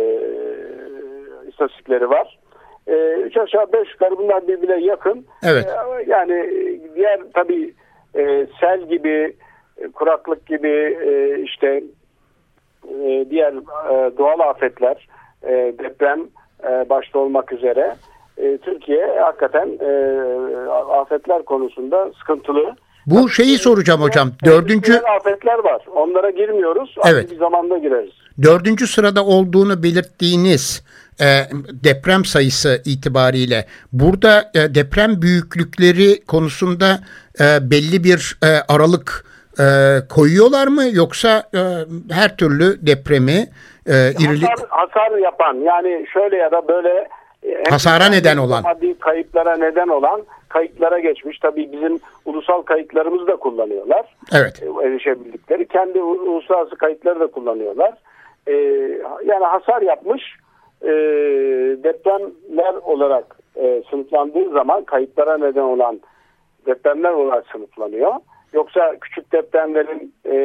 istatistikleri var. E, üç aşağı beş yukarı bunlar birbirine yakın. Evet. E, yani diğer tabii e, sel gibi, kuraklık gibi e, işte e, diğer e, doğal afetler, e, deprem e, başta olmak üzere e, Türkiye hakikaten e, afetler konusunda sıkıntılı. Bu şeyi soracağım hocam. Dördüncü afetler var. Onlara girmiyoruz. Evet. Bir zamanda gireriz. Dördüncü sırada olduğunu belirttiğiniz e, deprem sayısı itibariyle burada e, deprem büyüklükleri konusunda e, belli bir e, aralık e, koyuyorlar mı? Yoksa e, her türlü depremi e, irili... hasar, hasar yapan yani şöyle ya da böyle hasara neden olan maddi kayıplara neden olan kayıtlara geçmiş. Tabii bizim ulusal kayıtlarımızı da kullanıyorlar. Evet. Erişebildikleri. Kendi uluslararası kayıtları da kullanıyorlar. Ee, yani hasar yapmış e, depremler olarak e, sınıflandığı zaman kayıtlara neden olan depremler olarak sınıflanıyor. Yoksa küçük depremlerin e,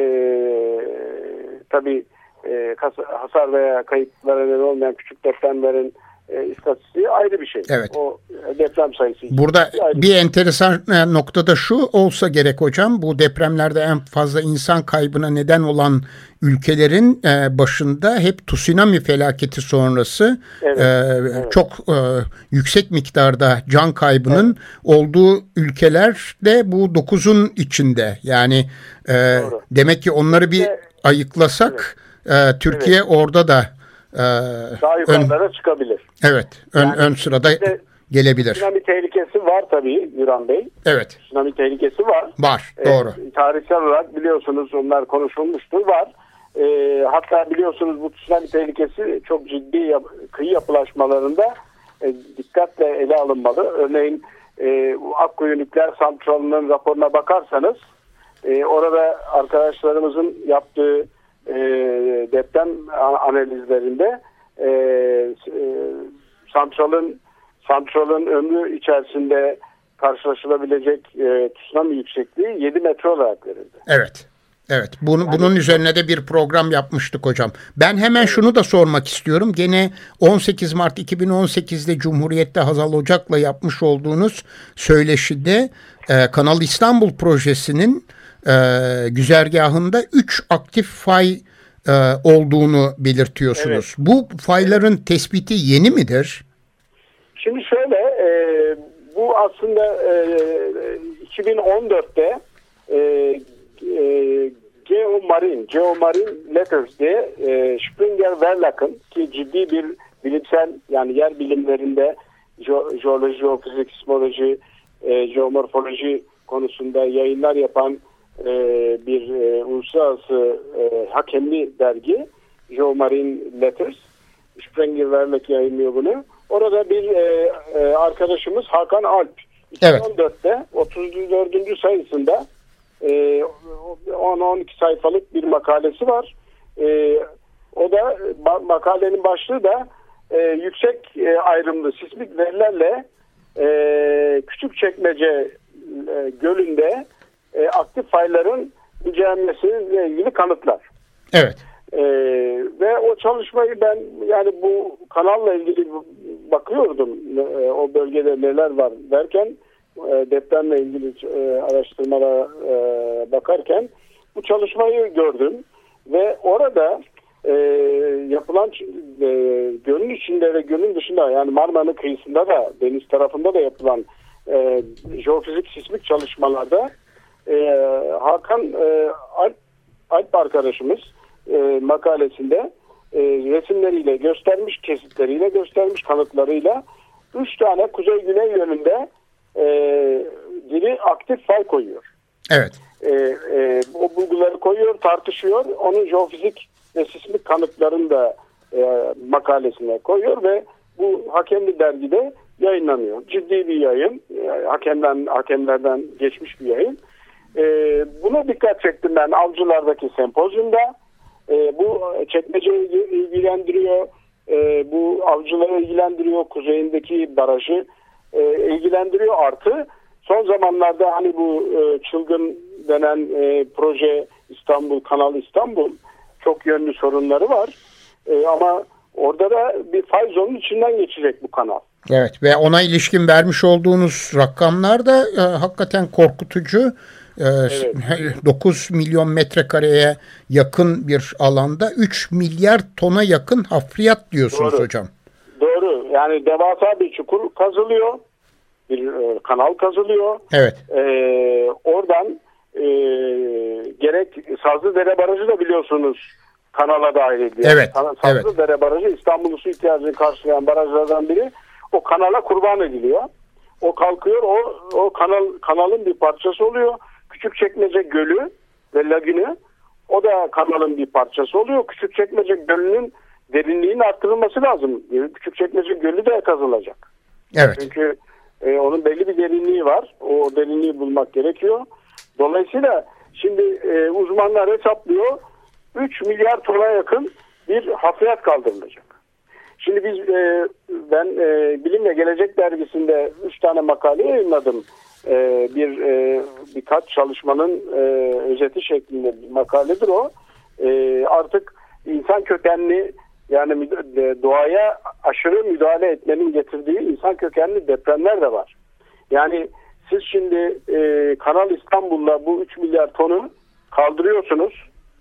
tabii e, hasar veya kayıtlara neden olmayan küçük depremlerin E, istatistiği ayrı bir şey. Evet. O deprem sayısı. Burada bir bir enteresan noktada şu olsa gerek hocam. Bu depremlerde en fazla insan kaybına neden olan ülkelerin başında hep tsunami felaketi sonrası evet. e, evet. çok e, yüksek miktarda can kaybının evet. olduğu ülkeler de bu dokuzun içinde. Yani e, demek ki onları bir evet. ayıklasak evet. e, Türkiye evet. orada da Ee, daha yukarılara ön, çıkabilir. Evet. Ön, yani ön sırada işte, gelebilir. Tsunami tehlikesi var tabii Güran Bey. Evet. Tsunami tehlikesi var. Var. Doğru. Ee, tarihsel olarak biliyorsunuz onlar konuşulmuştur. Var. Ee, hatta biliyorsunuz bu tsunami tehlikesi çok ciddi yap, kıyı yapılaşmalarında e, dikkatle ele alınmalı. Örneğin e, Akkuyu Nükleer Santralı'nın raporuna bakarsanız e, orada arkadaşlarımızın yaptığı E, deprem analizlerinde e, e, santralın santralın ömrü içerisinde karşılaşılabilecek e, tsunami yüksekliği yedi metre olarak verildi. Evet. Evet. Bunu, yani, bunun üzerine de bir program yapmıştık hocam. Ben hemen evet. şunu da sormak istiyorum. Gene on sekiz Mart iki bin on sekiz'de Cumhuriyet'te Hazal Ocak'la yapmış olduğunuz söyleşide e, Kanal İstanbul projesinin e, güzergahında üç aktif fay e, olduğunu belirtiyorsunuz. Evet. Bu fayların tespiti yeni midir? Şimdi şöyle e, bu aslında e, iki bin on dört'te e, e, Geomarine, Geomarine Letters diye e, Springer Verlag'ın ki ciddi bir bilimsel yani yer bilimlerinde je- jeoloji, jeofizik, sismoloji, e, jeomorfoloji konusunda yayınlar yapan e, bir e, uluslararası e, hakemli dergi Geomarine Letters. Springer Verlag yayınlıyor bunu. Orada bir e, e, arkadaşımız Hakan Alp iki bin on dörtte evet. otuz dördüncü sayısında e, on on iki sayfalık bir makalesi var. E, o da ba- makalenin başlığı da e, yüksek e, ayrımlı sismik verilerle e, Küçükçekmece e, Gölü'nde e, aktif fayların incelenmesiyle ilgili kanıtlar. Evet. Ee, ve o çalışmayı ben yani bu kanalla ilgili bakıyordum e, o bölgede neler var derken e, depremle ilgili e, araştırmalara e, bakarken bu çalışmayı gördüm ve orada e, yapılan e, gölün içinde ve gölün dışında yani Marmara'nın kıyısında da deniz tarafında da yapılan e, jeofizik sismik çalışmalarda e, Hakan e, Alp, Alp arkadaşımız E, makalesinde e, resimleriyle göstermiş, kesitleriyle göstermiş, kanıtlarıyla üç tane kuzey-güney yönünde e, diri aktif fay koyuyor. Evet. E, e, o bulguları koyuyor, tartışıyor. Onun jeofizik ve sismik kanıtlarını da e, makalesine koyuyor ve bu hakemli dergide yayınlanıyor. Ciddi bir yayın. E, hakemden, hakemlerden geçmiş bir yayın. E, buna dikkat çektim ben Avcılar'daki sempozyumda. E, bu Çekmece'yi ilgilendiriyor, e, bu avcıları ilgilendiriyor, kuzeyindeki barajı e, ilgilendiriyor. Artı son zamanlarda hani bu e, çılgın denen e, proje İstanbul, Kanal İstanbul çok yönlü sorunları var. E, ama orada da bir fay zonunun içinden geçecek bu kanal. Evet ve ona ilişkin vermiş olduğunuz rakamlar da e, hakikaten korkutucu. Evet. dokuz milyon metrekareye yakın bir alanda üç milyar tona yakın hafriyat diyorsunuz Doğru. hocam. Doğru. Yani devasa bir çukur kazılıyor. Bir e, kanal kazılıyor. Evet. E, oradan e, gerek Sazlıdere Barajı da biliyorsunuz kanala dahil ediliyor. Evet. Sazlıdere evet. Barajı İstanbul'un su ihtiyacını karşılayan barajlardan biri. O kanala kurban ediliyor. O kalkıyor. O, o kanal kanalın bir parçası oluyor. Küçükçekmece Gölü ve lagünü o da kanalın bir parçası oluyor. Küçükçekmece Gölü'nün derinliğinin arttırılması lazım. Küçükçekmece Gölü de kazılacak. Evet. Çünkü e, onun belli bir derinliği var. O derinliği bulmak gerekiyor. Dolayısıyla şimdi e, uzmanlar hesaplıyor. üç milyar tona yakın bir hafriyat kaldırılacak. Şimdi biz e, ben e, Bilim ve Gelecek dergisinde üç tane makale yayınladım. Ee, bir e, birkaç çalışmanın e, özeti şeklinde bir makaledir o. E, artık insan kökenli yani doğaya aşırı müdahale etmenin getirdiği insan kökenli depremler de var. Yani siz şimdi e, Kanal İstanbul'la bu üç milyar tonu kaldırıyorsunuz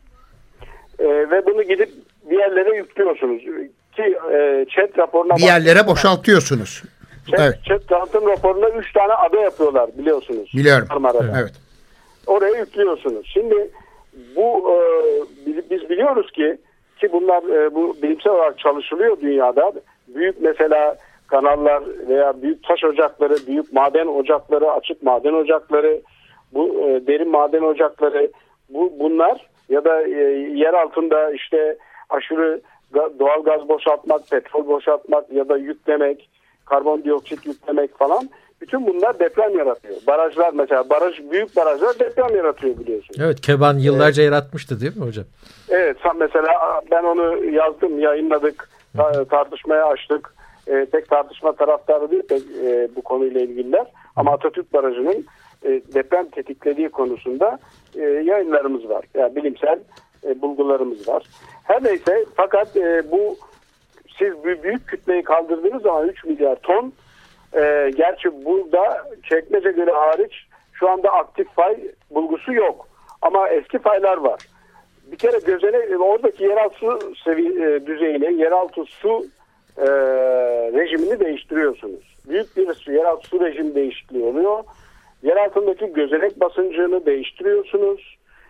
e, ve bunu gidip bir yerlere yüklüyorsunuz ki e, ÇED raporuna bir yerlere boşaltıyorsunuz. Çet, evet. Çet tanıtım raporunda üç tane ada yapıyorlar biliyorsunuz. Biliyorum. Marmara'da. Evet. Oraya yüklüyorsunuz. Şimdi bu e, biz biliyoruz ki ki bunlar e, bu bilimsel olarak çalışılıyor dünyada. Büyük mesela kanallar veya büyük taş ocakları, büyük maden ocakları, açık maden ocakları, bu e, derin maden ocakları, bu bunlar ya da e, yer altında işte aşırı doğal gaz boşaltmak, petrol boşaltmak ya da yüklemek, karbondioksit yüklemek falan. Bütün bunlar deprem yaratıyor. Barajlar mesela, baraj büyük barajlar deprem yaratıyor biliyorsunuz. Evet, Keban yıllarca evet. yaratmıştı değil mi hocam? Evet, mesela ben onu yazdım, yayınladık, tartışmaya açtık. E, pek tartışma taraftarı değil pek, e, bu konuyla ilgililer. Ama Atatürk Barajı'nın e, deprem tetiklediği konusunda e, yayınlarımız var. Yani bilimsel e, bulgularımız var. Her neyse, fakat e, bu siz büyük kütleyi kaldırdığınız zaman üç milyar ton, e, gerçi burada Çekmece Gölü hariç şu anda aktif fay bulgusu yok. Ama eski faylar var. Bir kere gözene oradaki yeraltı su sevi- e, düzeyini, yeraltı su e, rejimini değiştiriyorsunuz. Büyük bir su, yeraltı su rejimi değişikliği oluyor. Yer altındaki gözenek basıncını değiştiriyorsunuz.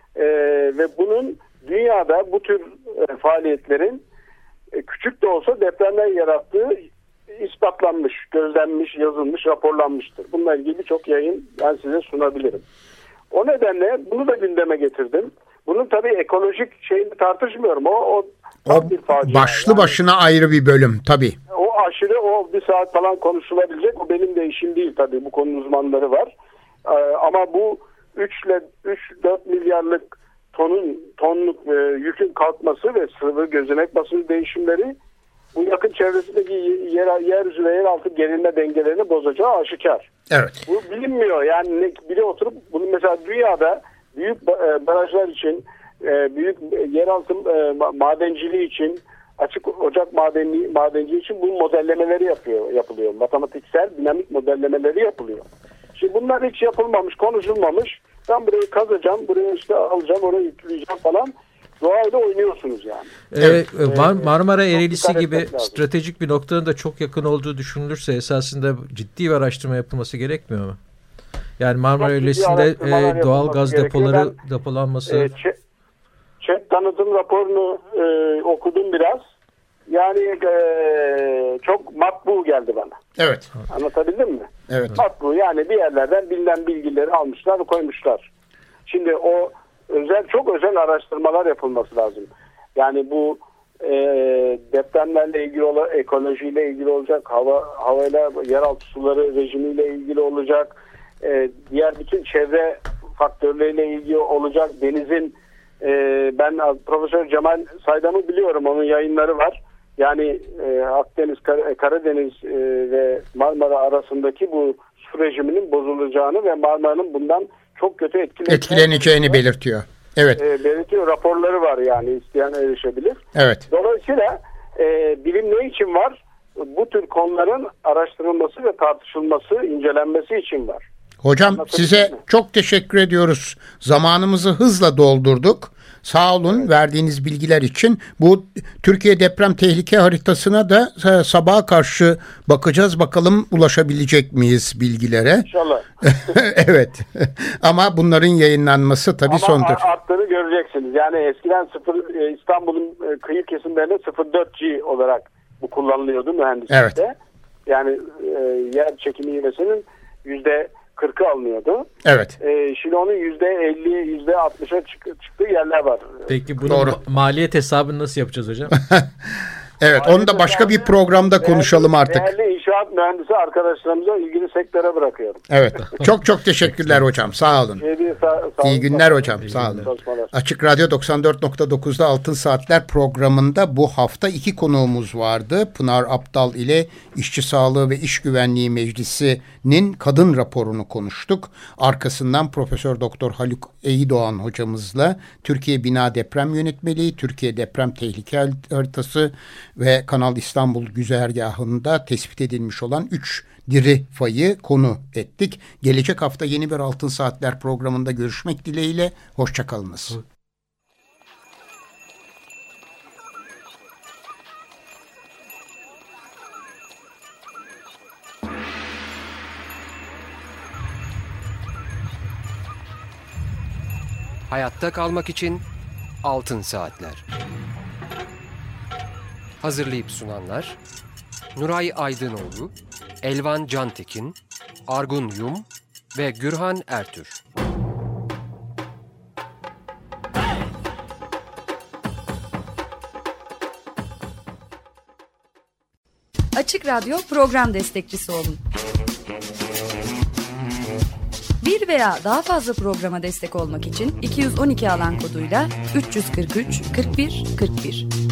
E, ve bunun dünyada bu tür e, faaliyetlerin e, küçük de olsa depremler yarattığı ispatlanmış, gözlenmiş, yazılmış, raporlanmıştır. Bununla ilgili birçok yayın ben size sunabilirim. O nedenle bunu da gündeme getirdim. Bunun tabii ekolojik şeyini tartışmıyorum. O, o, o bir facia. başlı yani, başına ayrı bir bölüm tabii. O aşırı, o bir saat falan konuşulabilecek. O benim de işim değil tabii. Bu konunun uzmanları var. Ee, ama bu üç ile üç dört milyarlık tonun tonluk e, yükün kalkması ve sıvı gözenek basıncı değişimleri bu yakın çevresindeki yer, yeryüzü ve yeraltı gerilme dengelerini bozacağı aşikar. Evet. Bu bilinmiyor. Yani ne, biri oturup bunu mesela dünyada büyük barajlar için, büyük yeraltı madenciliği için, açık ocak madenliği, madenciliği için bu modellemeleri yapıyor, yapılıyor. Matematiksel dinamik modellemeleri yapılıyor. Şimdi bunlar hiç yapılmamış, konuşulmamış. Ben burayı kazacağım, burayı işte alacağım, oraya yükleyeceğim falan. Doğayla oynuyorsunuz yani. Evet, Mar- Marmara Çok Ereğlisi gibi lazım. stratejik bir noktanın da çok yakın olduğu düşünülürse esasında ciddi bir araştırma yapılması gerekmiyor mu? Yani Marmara Ereğlisi'nde e, doğal gaz depoları ben, depolanması. E, ÇED tanıtım raporunu e, okudum biraz. Yani e, çok matbu geldi bana. Evet. Anlatabildim mi? Evet. Matbu yani bir yerlerden bilinen bilgileri almışlar, koymuşlar. Şimdi o özel çok özel araştırmalar yapılması lazım. Yani bu e, depremlerle ilgili olan, ekolojiyle ilgili olacak, hava havayla yeraltı suları rejimiyle ilgili olacak, e, diğer bütün çevre faktörleriyle ilgili olacak. Denizin e, ben Profesör Cemal Saydam'ı biliyorum, onun yayınları var. Yani e, Akdeniz, Kar- Karadeniz e, ve Marmara arasındaki bu su rejiminin bozulacağını ve Marmara'nın bundan çok kötü etkileneceğini, etkileneceğini belirtiyor. Evet. E, belirtiyor. Raporları var yani, isteyen erişebilir. Evet. Dolayısıyla e, bilim ne için var? Bu tür konuların araştırılması ve tartışılması, incelenmesi için var. Hocam size çok teşekkür ediyoruz. Zamanımızı hızla doldurduk. Sağ olun evet. verdiğiniz bilgiler için. Bu Türkiye deprem tehlike haritasına da sabaha karşı bakacağız. Bakalım ulaşabilecek miyiz bilgilere? İnşallah. Evet. Ama bunların yayınlanması tabii Ama sondur. Ama arttığını göreceksiniz. Yani eskiden sıfır, İstanbul'un kıyı kesimlerinde sıfır dört G olarak bu kullanılıyordu mühendislikte. Evet. Yani e, yer çekimi ivmesinin yüzde kırkı alınıyordu. Evet. Ee, şimdi onun yüzde elli, yüzde altmışa çık- çıktığı yerler var. Peki bunun Doğru. ma- maliyet hesabını nasıl yapacağız hocam? Evet, onu da başka bir programda konuşalım değerli, artık. Değerli inşaat mühendisi arkadaşlarımıza ilgili sektöre bırakıyorum. Evet. Çok çok teşekkürler hocam. Sağ olun. Şey, sağ, sağ İyi günler hocam. İyi Sağ günler. olun. Açık Radyo doksan dört nokta dokuzda Altın Saatler programında bu hafta iki konuğumuz vardı. Pınar Aptal ile İşçi Sağlığı ve İş Güvenliği Meclisi'nin kadın raporunu konuştuk. Arkasından Profesör Doktor Haluk Eydoğan hocamızla Türkiye Bina Deprem Yönetmeliği, Türkiye Deprem Tehlike Haritası ve Kanal İstanbul güzergahında tespit edilmiş olan üç diri fayı konu ettik. Gelecek hafta yeni bir Altın Saatler programında görüşmek dileğiyle. Hoşçakalınız. Hayatta kalmak için Altın Saatler. Hazırlayıp sunanlar Nuray Aydınoğlu, Elvan Cantekin, Argun Yum ve Gürhan Ertür. Açık Radyo program destekçisi olun. Bir veya daha fazla programa destek olmak için iki yüz on iki alan koduyla üç yüz kırk üç kırk bir kırk bir